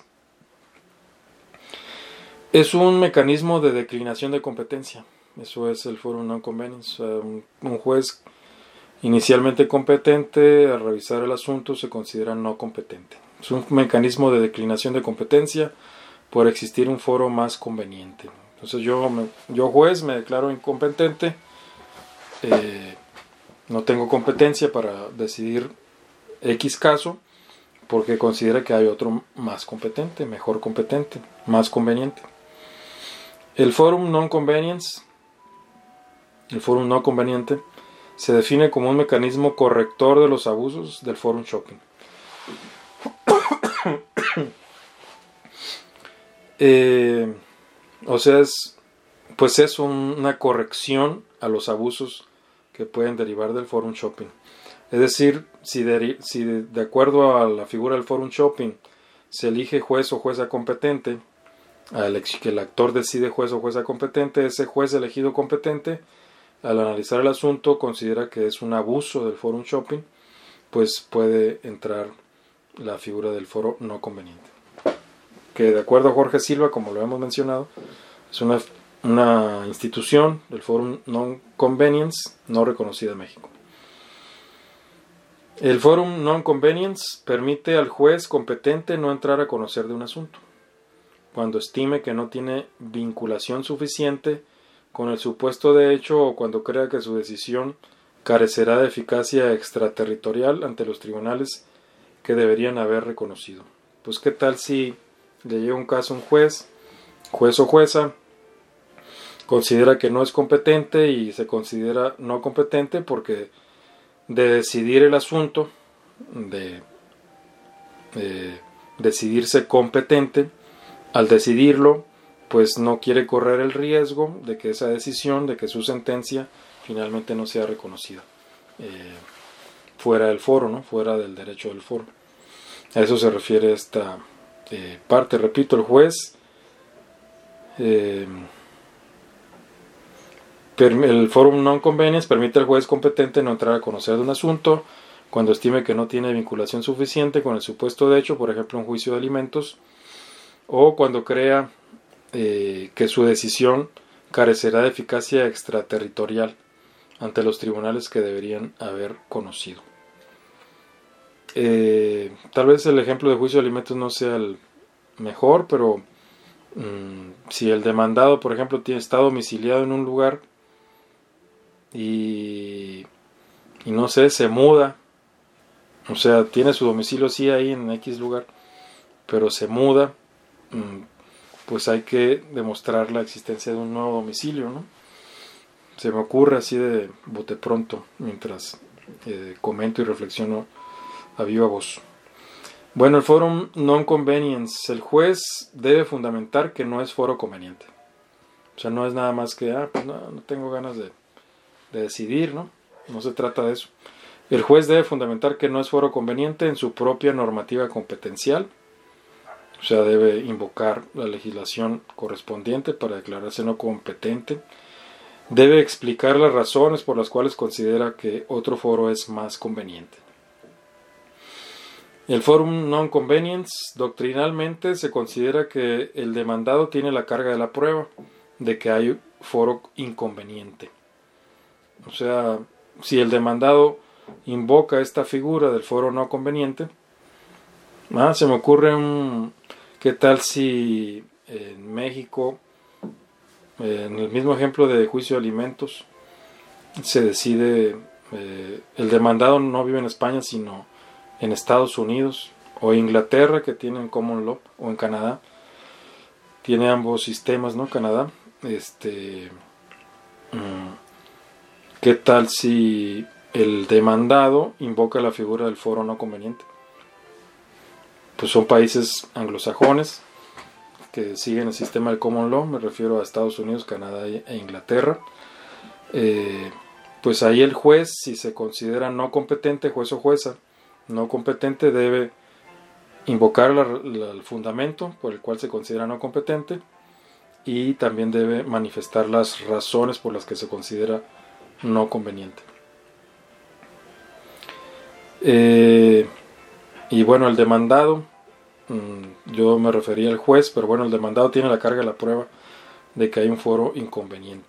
Es un mecanismo de declinación de competencia. Eso es el forum non-convenience. O sea, un, un juez inicialmente competente, al revisar el asunto, se considera no competente. Es un mecanismo de declinación de competencia por existir un foro más conveniente. Entonces yo, me, yo juez, me declaro incompetente, eh, no tengo competencia para decidir X caso, porque considera que hay otro más competente, mejor competente, más conveniente. El forum non-convenience, el forum no conveniente, se define como un mecanismo corrector de los abusos del forum shopping. eh, o sea, es, pues es un, una corrección a los abusos que pueden derivar del forum shopping. Es decir, si de, si de, de acuerdo a la figura del forum shopping se elige juez o jueza competente, al que el actor decide juez o jueza competente, ese juez elegido competente, al analizar el asunto, considera que es un abuso del forum shopping, pues puede entrar la figura del foro no conveniente. Que de acuerdo a Jorge Silva, como lo hemos mencionado, es una, una institución del forum non-convenience no reconocida en México. El forum non-convenience permite al juez competente no entrar a conocer de un asunto. cuando estime que no tiene vinculación suficiente con el supuesto de hecho o cuando crea que su decisión carecerá de eficacia extraterritorial ante los tribunales que deberían haber reconocido. Pues qué tal si le llega un caso a un juez, juez o jueza, considera que no es competente y se considera no competente porque de decidir el asunto, de eh, decidirse competente, al decidirlo, pues no quiere correr el riesgo de que esa decisión, de que su sentencia finalmente no sea reconocida eh, fuera del foro, ¿no? Fuera del derecho del foro. A eso se refiere esta eh, parte. Repito, el juez, eh, el forum non conveniens permite al juez competente no entrar a conocer de un asunto cuando estime que no tiene vinculación suficiente con el supuesto de hecho, por ejemplo, un juicio de alimentos, o cuando crea eh, que su decisión carecerá de eficacia extraterritorial ante los tribunales que deberían haber conocido. Eh, tal vez el ejemplo de juicio de alimentos no sea el mejor, pero mmm, si el demandado, por ejemplo, tiene, está domiciliado en un lugar y, y no sé, se muda, o sea, tiene su domicilio sí ahí en X lugar, pero se muda, mmm, pues hay que demostrar la existencia de un nuevo domicilio, ¿no? Se me ocurre así de bote pronto mientras eh, comento y reflexiono a viva voz. Bueno, el forum non conveniens, el juez debe fundamentar que no es foro conveniente. O sea, no es nada más que, ah, pues no, no tengo ganas de, de decidir, ¿no? No se trata de eso. El juez debe fundamentar que no es foro conveniente en su propia normativa competencial. O sea, debe invocar la legislación correspondiente para declararse no competente. Debe explicar las razones por las cuales considera que otro foro es más conveniente. El forum non conveniens doctrinalmente se considera que el demandado tiene la carga de la prueba de que hay foro inconveniente. O sea, si el demandado invoca esta figura del foro no conveniente, ah, se me ocurre un... ¿Qué tal si en México, en el mismo ejemplo de juicio de alimentos, se decide, eh, el demandado no vive en España sino en Estados Unidos o Inglaterra, que tienen common law, o en Canadá, tiene ambos sistemas, ¿no? Canadá, este, ¿qué tal si el demandado invoca la figura del foro no conveniente? Pues son países anglosajones que siguen el sistema del common law, me refiero a Estados Unidos, Canadá e Inglaterra. Eh, pues ahí el juez, si se considera no competente, juez o jueza, no competente, debe invocar la, la, el fundamento por el cual se considera no competente y también debe manifestar las razones por las que se considera no conveniente. Eh, y bueno, el demandado, mmm, yo me refería al juez, pero bueno, el demandado tiene la carga de la prueba de que hay un foro inconveniente.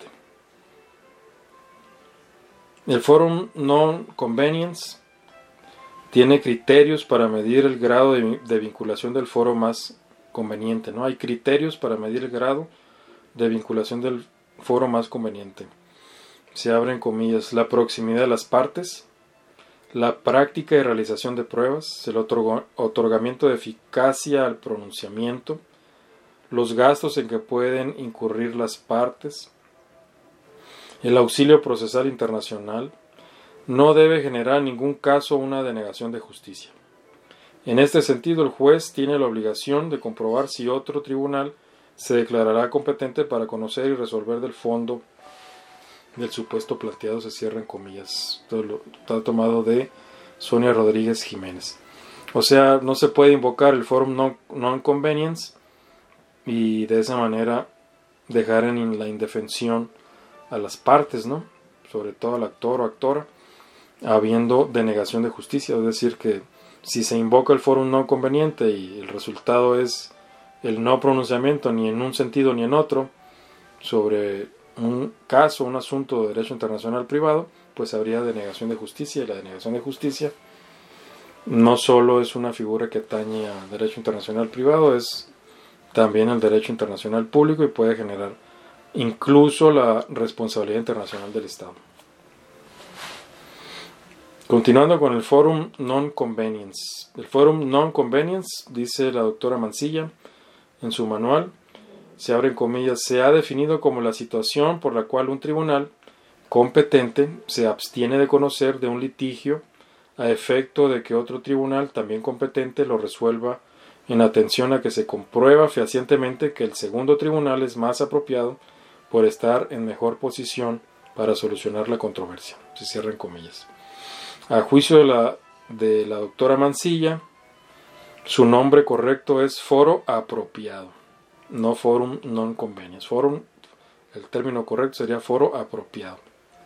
El forum non conveniens tiene criterios para medir el grado de, de vinculación del foro más conveniente, ¿no? Hay criterios para medir el grado de vinculación del foro más conveniente. Se abren comillas: la proximidad de las partes, la práctica y realización de pruebas, el otorg- otorgamiento de eficacia al pronunciamiento, los gastos en que pueden incurrir las partes, el auxilio procesal internacional. No debe generar en ningún caso una denegación de justicia. En este sentido, el juez tiene la obligación de comprobar si otro tribunal se declarará competente para conocer y resolver del fondo del supuesto planteado, se cierran comillas. Esto lo, está tomado de Sonia Rodríguez Jiménez. O sea, no se puede invocar el forum non, non conveniens y de esa manera dejar en la indefensión a las partes, ¿no? Sobre todo al actor o actora, habiendo denegación de justicia. Es decir, que si se invoca el forum no conveniente y el resultado es el no pronunciamiento ni en un sentido ni en otro sobre un caso, un asunto de derecho internacional privado, pues habría denegación de justicia, y la denegación de justicia no solo es una figura que atañe a derecho internacional privado, es también el derecho internacional público y puede generar incluso la responsabilidad internacional del Estado. Continuando con el Forum Non-Convenience. El Forum Non-Convenience, dice la doctora Mansilla en su manual, se abren comillas, se ha definido como la situación por la cual un tribunal competente se abstiene de conocer de un litigio a efecto de que otro tribunal también competente lo resuelva en atención a que se comprueba fehacientemente que el segundo tribunal es más apropiado por estar en mejor posición para solucionar la controversia. Se cierran comillas. A juicio de la, de la doctora Mansilla, su nombre correcto es foro apropiado, no forum non convenience. Forum, el término correcto sería foro apropiado.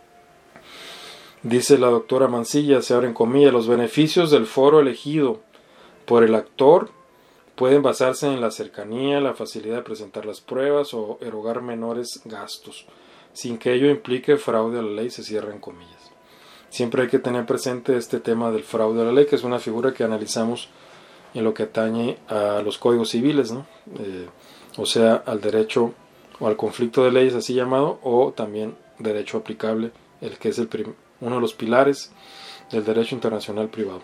Dice la doctora Mansilla, se abren comillas, los beneficios del foro elegido por el actor pueden basarse en la cercanía, la facilidad de presentar las pruebas o erogar menores gastos, sin que ello implique fraude a la ley, se cierran comillas. Siempre hay que tener presente este tema del fraude a la ley, que es una figura que analizamos en lo que atañe a los códigos civiles, ¿no? Eh, o sea, al derecho o al conflicto de leyes así llamado, o también derecho aplicable, el que es el prim- uno de los pilares del derecho internacional privado.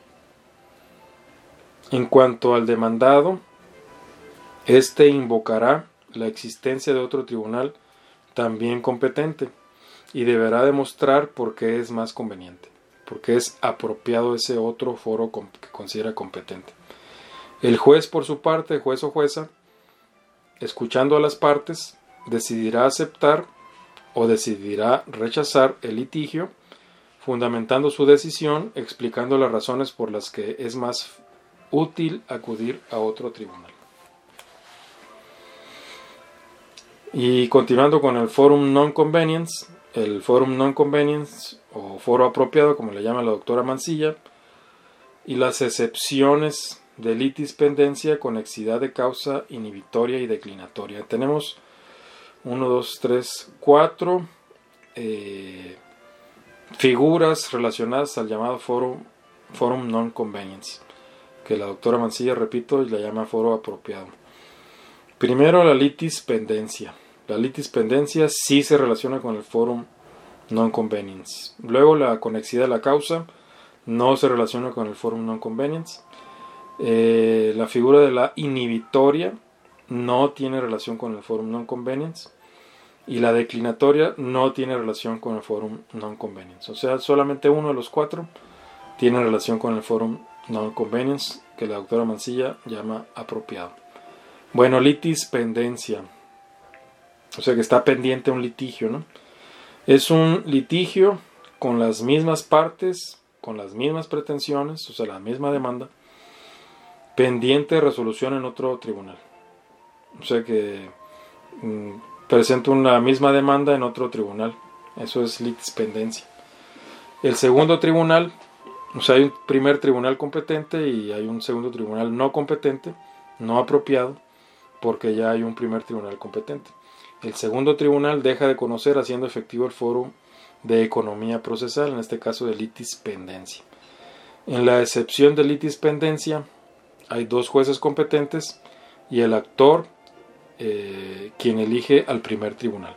En cuanto al demandado, éste invocará la existencia de otro tribunal también competente y deberá demostrar por qué es más conveniente, porque es apropiado ese otro foro que considera competente. El juez, por su parte, juez o jueza, escuchando a las partes, decidirá aceptar o decidirá rechazar el litigio, fundamentando su decisión, explicando las razones por las que es más útil acudir a otro tribunal. Y continuando con el Forum Non-Convenience, el Forum Non-Convenience o foro apropiado, como le llama la doctora Mansilla, y las excepciones de litis pendencia, conexidad de causa inhibitoria y declinatoria. Tenemos uno, dos, tres, cuatro eh, figuras relacionadas al llamado Forum, forum Non-Convenience, que la doctora Mansilla, repito, la llama foro apropiado. Primero, la litis pendencia. La litis pendencia sí se relaciona con el Forum Non-Convenience. Luego, la conexidad de la causa no se relaciona con el Forum Non-Convenience. Eh, la figura de la inhibitoria no tiene relación con el Forum Non-Convenience. Y la declinatoria no tiene relación con el Forum Non-Convenience. O sea, solamente uno de los cuatro tiene relación con el Forum Non-Convenience, que la doctora Mansilla llama apropiado. Bueno, litis pendencia. O sea que está pendiente un litigio, ¿no? Es un litigio con las mismas partes, con las mismas pretensiones, o sea, la misma demanda, pendiente de resolución en otro tribunal. O sea que mmm, presenta una misma demanda en otro tribunal. Eso es litis pendencia. El segundo tribunal, o sea, hay un primer tribunal competente y hay un segundo tribunal no competente, no apropiado, porque ya hay un primer tribunal competente. El segundo tribunal deja de conocer haciendo efectivo el foro de economía procesal, en este caso de litis pendencia. En la excepción de litis pendencia hay dos jueces competentes y el actor eh, quien elige al primer tribunal.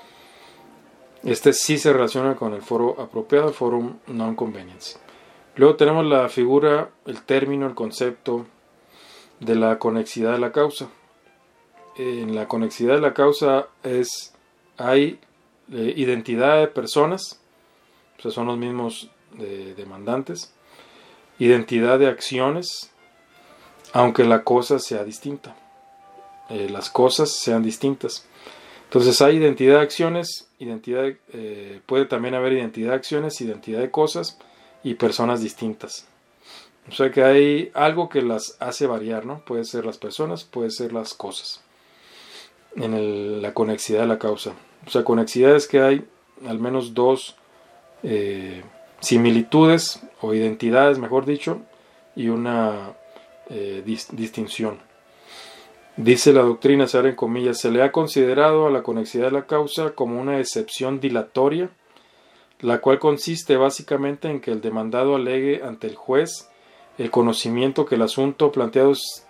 Este sí se relaciona con el foro apropiado, el forum non-convenience. Luego tenemos la figura, el término, el concepto de la conexidad de la causa. En la conexidad de la causa es hay eh, identidad de personas, o sea, son los mismos de, demandantes, identidad de acciones, aunque la cosa sea distinta, eh, las cosas sean distintas. Entonces hay identidad de acciones, identidad de, eh, puede también haber identidad de acciones, identidad de cosas y personas distintas. O sea que hay algo que las hace variar, ¿no? Puede ser las personas, puede ser las cosas. En el, la conexidad de la causa. O sea, conexidad es que hay al menos dos eh, similitudes o identidades, mejor dicho, y una eh, dis, distinción. Dice la doctrina, se abre en comillas, se le ha considerado a la conexidad de la causa como una excepción dilatoria, la cual consiste básicamente en que el demandado alegue ante el juez el conocimiento que el asunto planteado es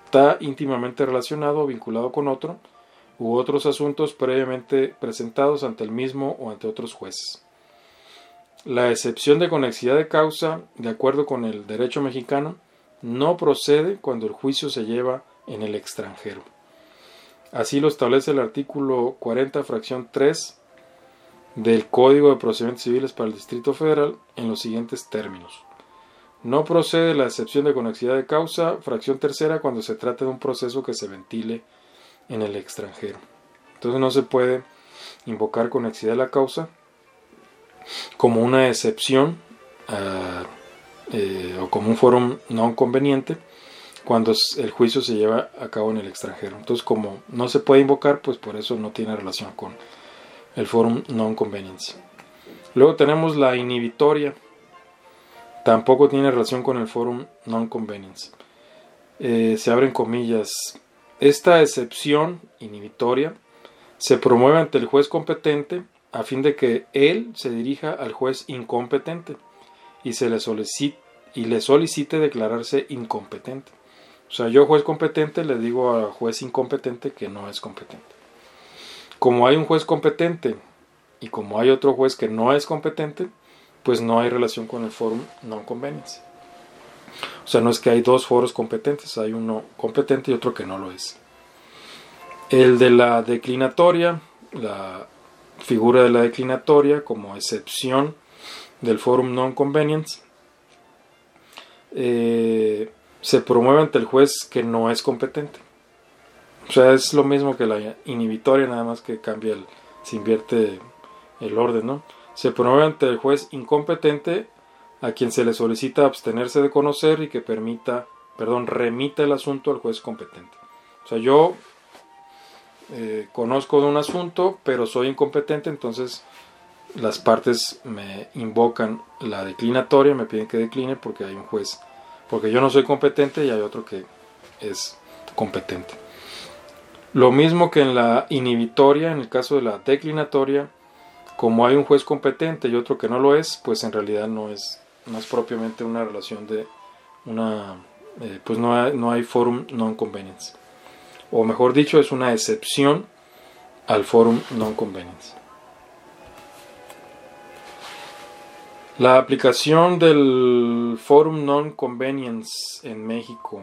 está íntimamente relacionado o vinculado con otro u otros asuntos previamente presentados ante el mismo o ante otros jueces. La excepción de conexidad de causa, de acuerdo con el derecho mexicano, no procede cuando el juicio se lleva en el extranjero. Así lo establece el artículo cuarenta, fracción tres del Código de Procedimientos Civiles para el Distrito Federal en los siguientes términos. No procede la excepción de conexidad de causa, fracción tercera, cuando se trata de un proceso que se ventile en el extranjero. Entonces no se puede invocar conexidad de la causa como una excepción uh, eh, o como un fórum no conveniente cuando el juicio se lleva a cabo en el extranjero. Entonces, como no se puede invocar, pues por eso no tiene relación con el forum non convenience. Luego tenemos la inhibitoria. Tampoco tiene relación con el forum non convenience. Eh, se abren comillas. Esta excepción inhibitoria se promueve ante el juez competente a fin de que él se dirija al juez incompetente y, se le, solicite, y le solicite declararse incompetente. O sea, yo juez competente le digo al juez incompetente que no es competente. Como hay un juez competente y como hay otro juez que no es competente, pues no hay relación con el forum non convenience. O sea, no es que hay dos foros competentes, hay uno competente y otro que no lo es. El de la declinatoria, la figura de la declinatoria como excepción del forum non convenience, eh, se promueve ante el juez que no es competente. O sea, es lo mismo que la inhibitoria, nada más que cambia el, se invierte el orden, ¿no? Se promueve ante el juez incompetente a quien se le solicita abstenerse de conocer y que permita, perdón, remita el asunto al juez competente. O sea, yo eh, conozco de un asunto, pero soy incompetente, entonces las partes me invocan la declinatoria, me piden que decline porque hay un juez, porque yo no soy competente y hay otro que es competente. Lo mismo que en la inhibitoria, en el caso de la declinatoria, como hay un juez competente y otro que no lo es, pues en realidad no es, no es propiamente una relación de una, eh, pues no hay, no hay forum non convenience. O mejor dicho, es una excepción al forum non convenience. La aplicación del forum non convenience en México.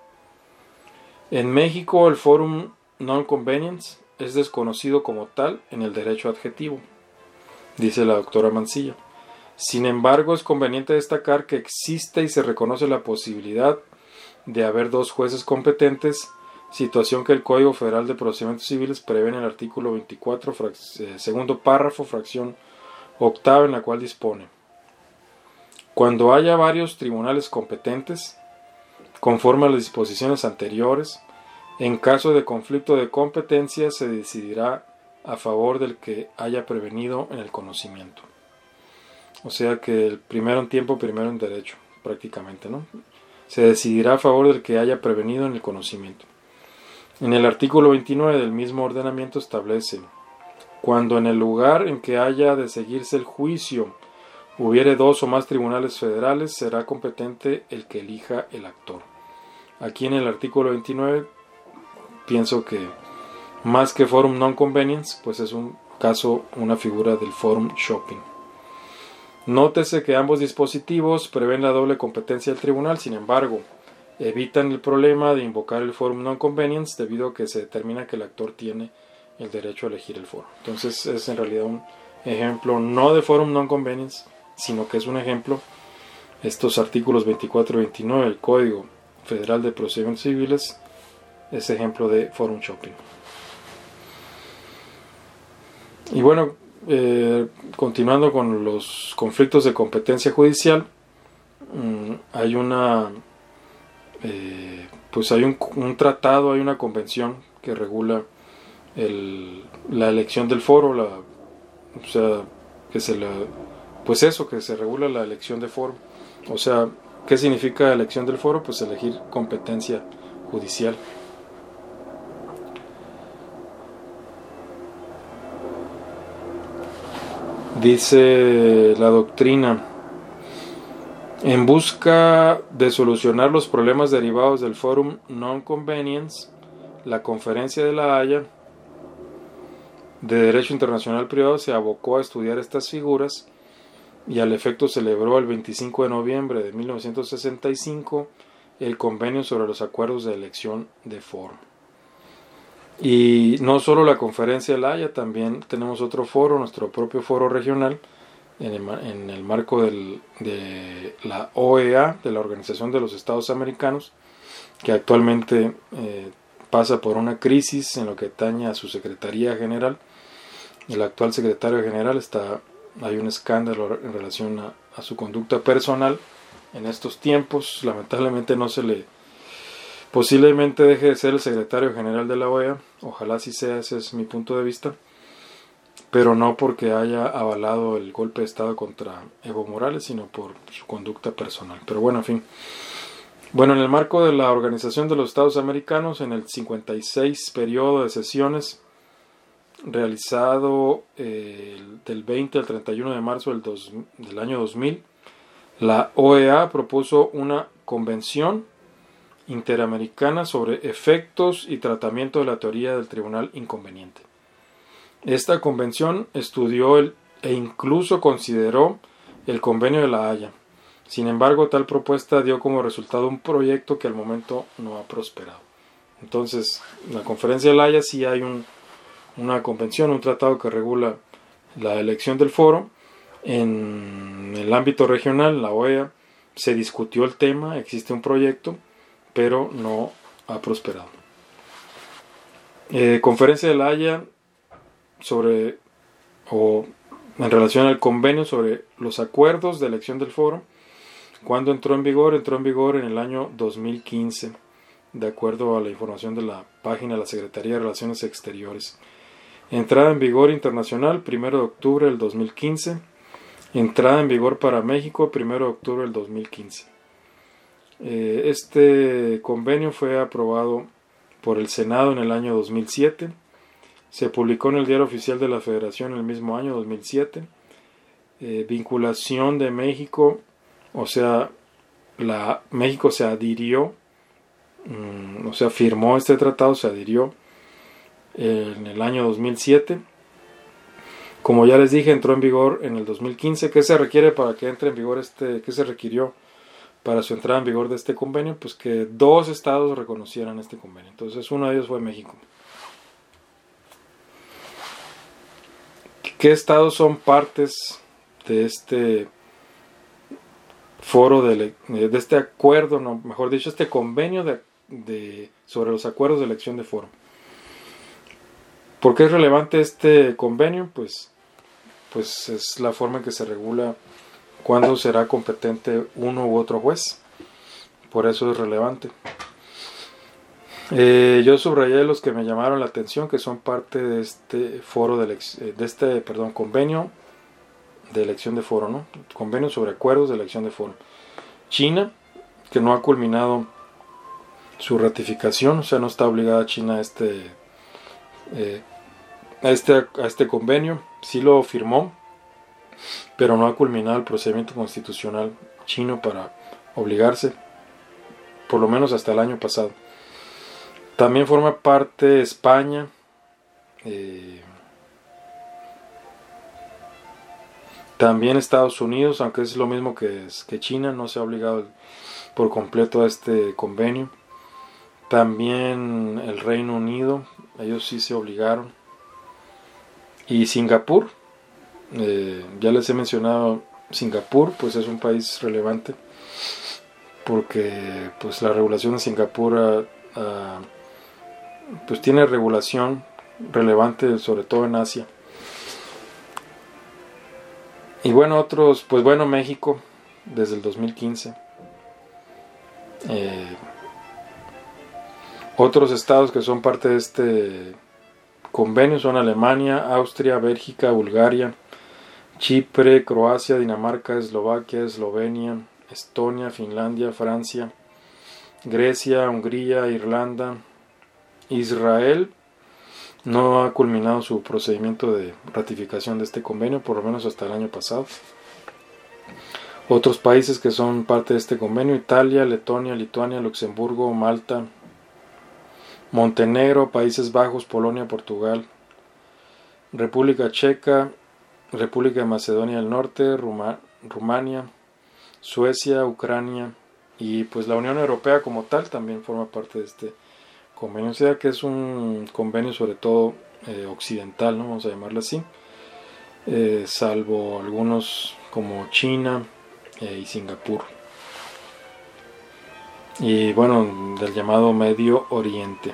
En México el forum non convenience es desconocido como tal en el derecho adjetivo, dice la doctora Mancilla. Sin embargo, es conveniente destacar que existe y se reconoce la posibilidad de haber dos jueces competentes, situación que el Código Federal de Procedimientos Civiles prevé en el artículo veinticuatro, eh, segundo párrafo, fracción octava, en la cual dispone: cuando haya varios tribunales competentes, conforme a las disposiciones anteriores, en caso de conflicto de competencia se decidirá a favor del que haya prevenido en el conocimiento. O sea que el primero en tiempo, primero en derecho, prácticamente, ¿no? Se decidirá a favor del que haya prevenido en el conocimiento. En el artículo veintinueve del mismo ordenamiento establece: cuando en el lugar en que haya de seguirse el juicio hubiere dos o más tribunales federales, será competente el que elija el actor. Aquí en el artículo veintinueve pienso que más que forum non convenience, pues es un caso, una figura del forum shopping. Nótese que ambos dispositivos prevén la doble competencia del tribunal, sin embargo, evitan el problema de invocar el forum non convenience debido a que se determina que el actor tiene el derecho a elegir el foro. Entonces es en realidad un ejemplo no de forum non convenience, sino que es un ejemplo, estos artículos veinticuatro y veintinueve del Código Federal de Procedimientos Civiles, es ejemplo de forum shopping. Y bueno, eh, continuando con los conflictos de competencia judicial, mmm, hay una eh, pues hay un, un tratado, hay una convención que regula el, la elección del foro, la, o sea, que se la, pues eso, que se regula la elección de foro. O sea, ¿qué significa elección del foro? Pues elegir competencia judicial. Dice la doctrina: En busca de solucionar los problemas derivados del Forum Non-Convenience, la Conferencia de La Haya de Derecho Internacional Privado se abocó a estudiar estas figuras y al efecto celebró el veinticinco de noviembre de mil novecientos sesenta y cinco el Convenio sobre los Acuerdos de Elección de Foro. Y no solo la Conferencia de La Haya, también tenemos otro foro, nuestro propio foro regional, en el, en el marco del, de la O E A, de la Organización de los Estados Americanos, que actualmente eh, pasa por una crisis en lo que atañe a su Secretaría General. El actual secretario general está, hay un escándalo en relación a, a su conducta personal en estos tiempos. Lamentablemente no se le, posiblemente deje de ser el secretario general de la O E A, ojalá sí sea, ese es mi punto de vista, pero no porque haya avalado el golpe de estado contra Evo Morales, sino por su conducta personal. Pero bueno, en fin. Bueno, en el marco de la Organización de los Estados Americanos, en el cincuenta y seis periodo de sesiones realizado eh, del veinte al treinta y uno de marzo del, dos, del año dos mil, la O E A propuso una convención interamericana sobre efectos y tratamiento de la teoría del tribunal inconveniente. Esta convención estudió el, e incluso consideró el Convenio de La Haya. Sin embargo, tal propuesta dio como resultado un proyecto que al momento no ha prosperado. Entonces, en la Conferencia de La Haya sí hay un, una convención, un tratado que regula la elección del foro. En el ámbito regional, la O E A, se discutió el tema, existe un proyecto, pero no ha prosperado. Eh, Conferencia de La Haya sobre, o en relación al convenio sobre los acuerdos de elección del foro. ¿Cuándo entró en vigor? Entró en vigor en el año dos mil quince, de acuerdo a la información de la página de la Secretaría de Relaciones Exteriores. Entrada en vigor internacional, primero de octubre del dos mil quince. Entrada en vigor para México, primero de octubre del dos mil quince. Eh, este convenio fue aprobado por el Senado en el año dos mil siete. Se publicó en el Diario Oficial de la Federación en el mismo año, dos mil siete. Eh, vinculación de México, o sea, la, México se adhirió, mmm, o sea, firmó este tratado, se adhirió en el año dos mil siete. Como ya les dije, entró en vigor en el dos mil quince. ¿Qué se requiere para que entre en vigor este? ¿Qué se requirió para su entrada en vigor de este convenio? Pues que dos estados reconocieran este convenio. Entonces, uno de ellos fue México. ¿Qué estados son partes de este foro, de, de este acuerdo, no, mejor dicho, este convenio de, de, sobre los acuerdos de elección de foro? ¿Por qué es relevante este convenio? Pues, pues es la forma en que se regula cuándo será competente uno u otro juez. Por eso es relevante. Eh, yo subrayé los que me llamaron la atención, que son parte de este foro de, de este, perdón, convenio de elección de foro, ¿no? Convenio sobre acuerdos de elección de foro. China, que no ha culminado su ratificación, o sea, no está obligada China a este, eh, a este, a este convenio. Sí lo firmó, pero no ha culminado el procedimiento constitucional chino para obligarse, por lo menos hasta el año pasado. También forma parte España, eh, también Estados Unidos, aunque es lo mismo que, que China, no se ha obligado por completo a este convenio. También el Reino Unido, ellos sí se obligaron. Y Singapur, eh, ya les he mencionado Singapur, pues es un país relevante, porque pues la regulación de Singapur a, a, pues tiene regulación relevante, sobre todo en Asia. Y bueno, otros, pues bueno, México desde el dos mil quince. Eh, otros estados que son parte de este convenio son Alemania, Austria, Bélgica, Bulgaria, Chipre, Croacia, Dinamarca, Eslovaquia, Eslovenia, Estonia, Finlandia, Francia, Grecia, Hungría, Irlanda. Israel no ha culminado su procedimiento de ratificación de este convenio, por lo menos hasta el año pasado. Otros países que son parte de este convenio: Italia, Letonia, Lituania, Luxemburgo, Malta, Montenegro, Países Bajos, Polonia, Portugal, República Checa, República de Macedonia del Norte, Ruma, Rumania, Suecia, Ucrania, y pues la Unión Europea como tal también forma parte de este convenio. O sea que es un convenio sobre todo eh, occidental, ¿no? Vamos a llamarlo así, eh, salvo algunos como China eh, y Singapur. Y bueno, del llamado Medio Oriente.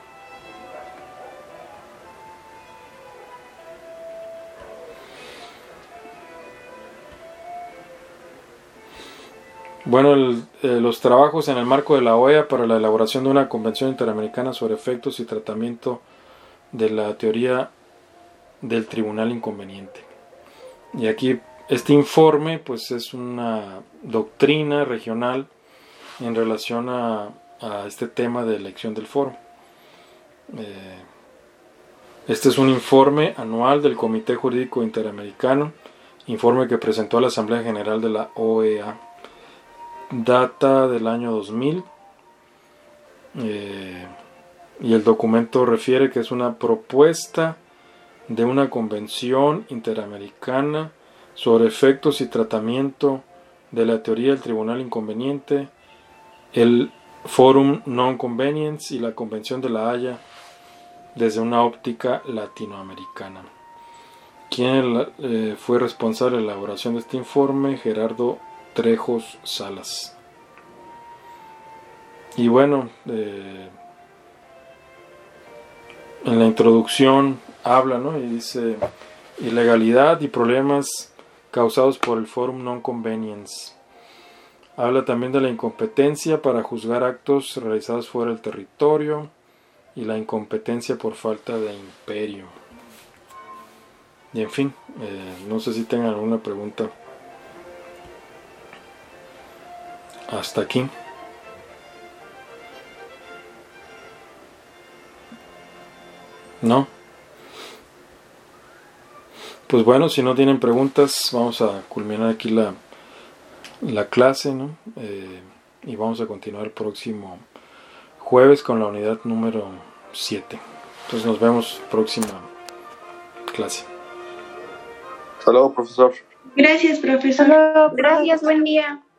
Bueno, el, eh, los trabajos en el marco de la O E A para la elaboración de una Convención Interamericana sobre efectos y tratamiento de la teoría del tribunal inconveniente. Y aquí este informe pues es una doctrina regional en relación a, a este tema de elección del foro. Eh, este es un informe anual del Comité Jurídico Interamericano, informe que presentó a la Asamblea General de la O E A. Data del año dos mil, eh, y el documento refiere que es una propuesta de una convención interamericana sobre efectos y tratamiento de la teoría del tribunal inconveniente, el Forum Non-Convenience y la Convención de la Haya desde una óptica latinoamericana. ¿Quién eh, fue responsable de la elaboración de este informe? Gerardo Trejos Salas. Y bueno, eh, en la introducción habla, ¿no? Y dice: ilegalidad y problemas causados por el Forum Non-Convenience. Habla también de la incompetencia para juzgar actos realizados fuera del territorio y la incompetencia por falta de imperio. Y en fin, eh, no sé si tengan alguna pregunta hasta aquí. ¿No? Pues bueno, si no tienen preguntas, vamos a culminar aquí la, la clase, ¿no? Eh, y vamos a continuar el próximo jueves con la unidad número siete. Entonces nos vemos próxima clase. Hasta luego, profesor. Gracias, profesor. Solo- Gracias, buen día.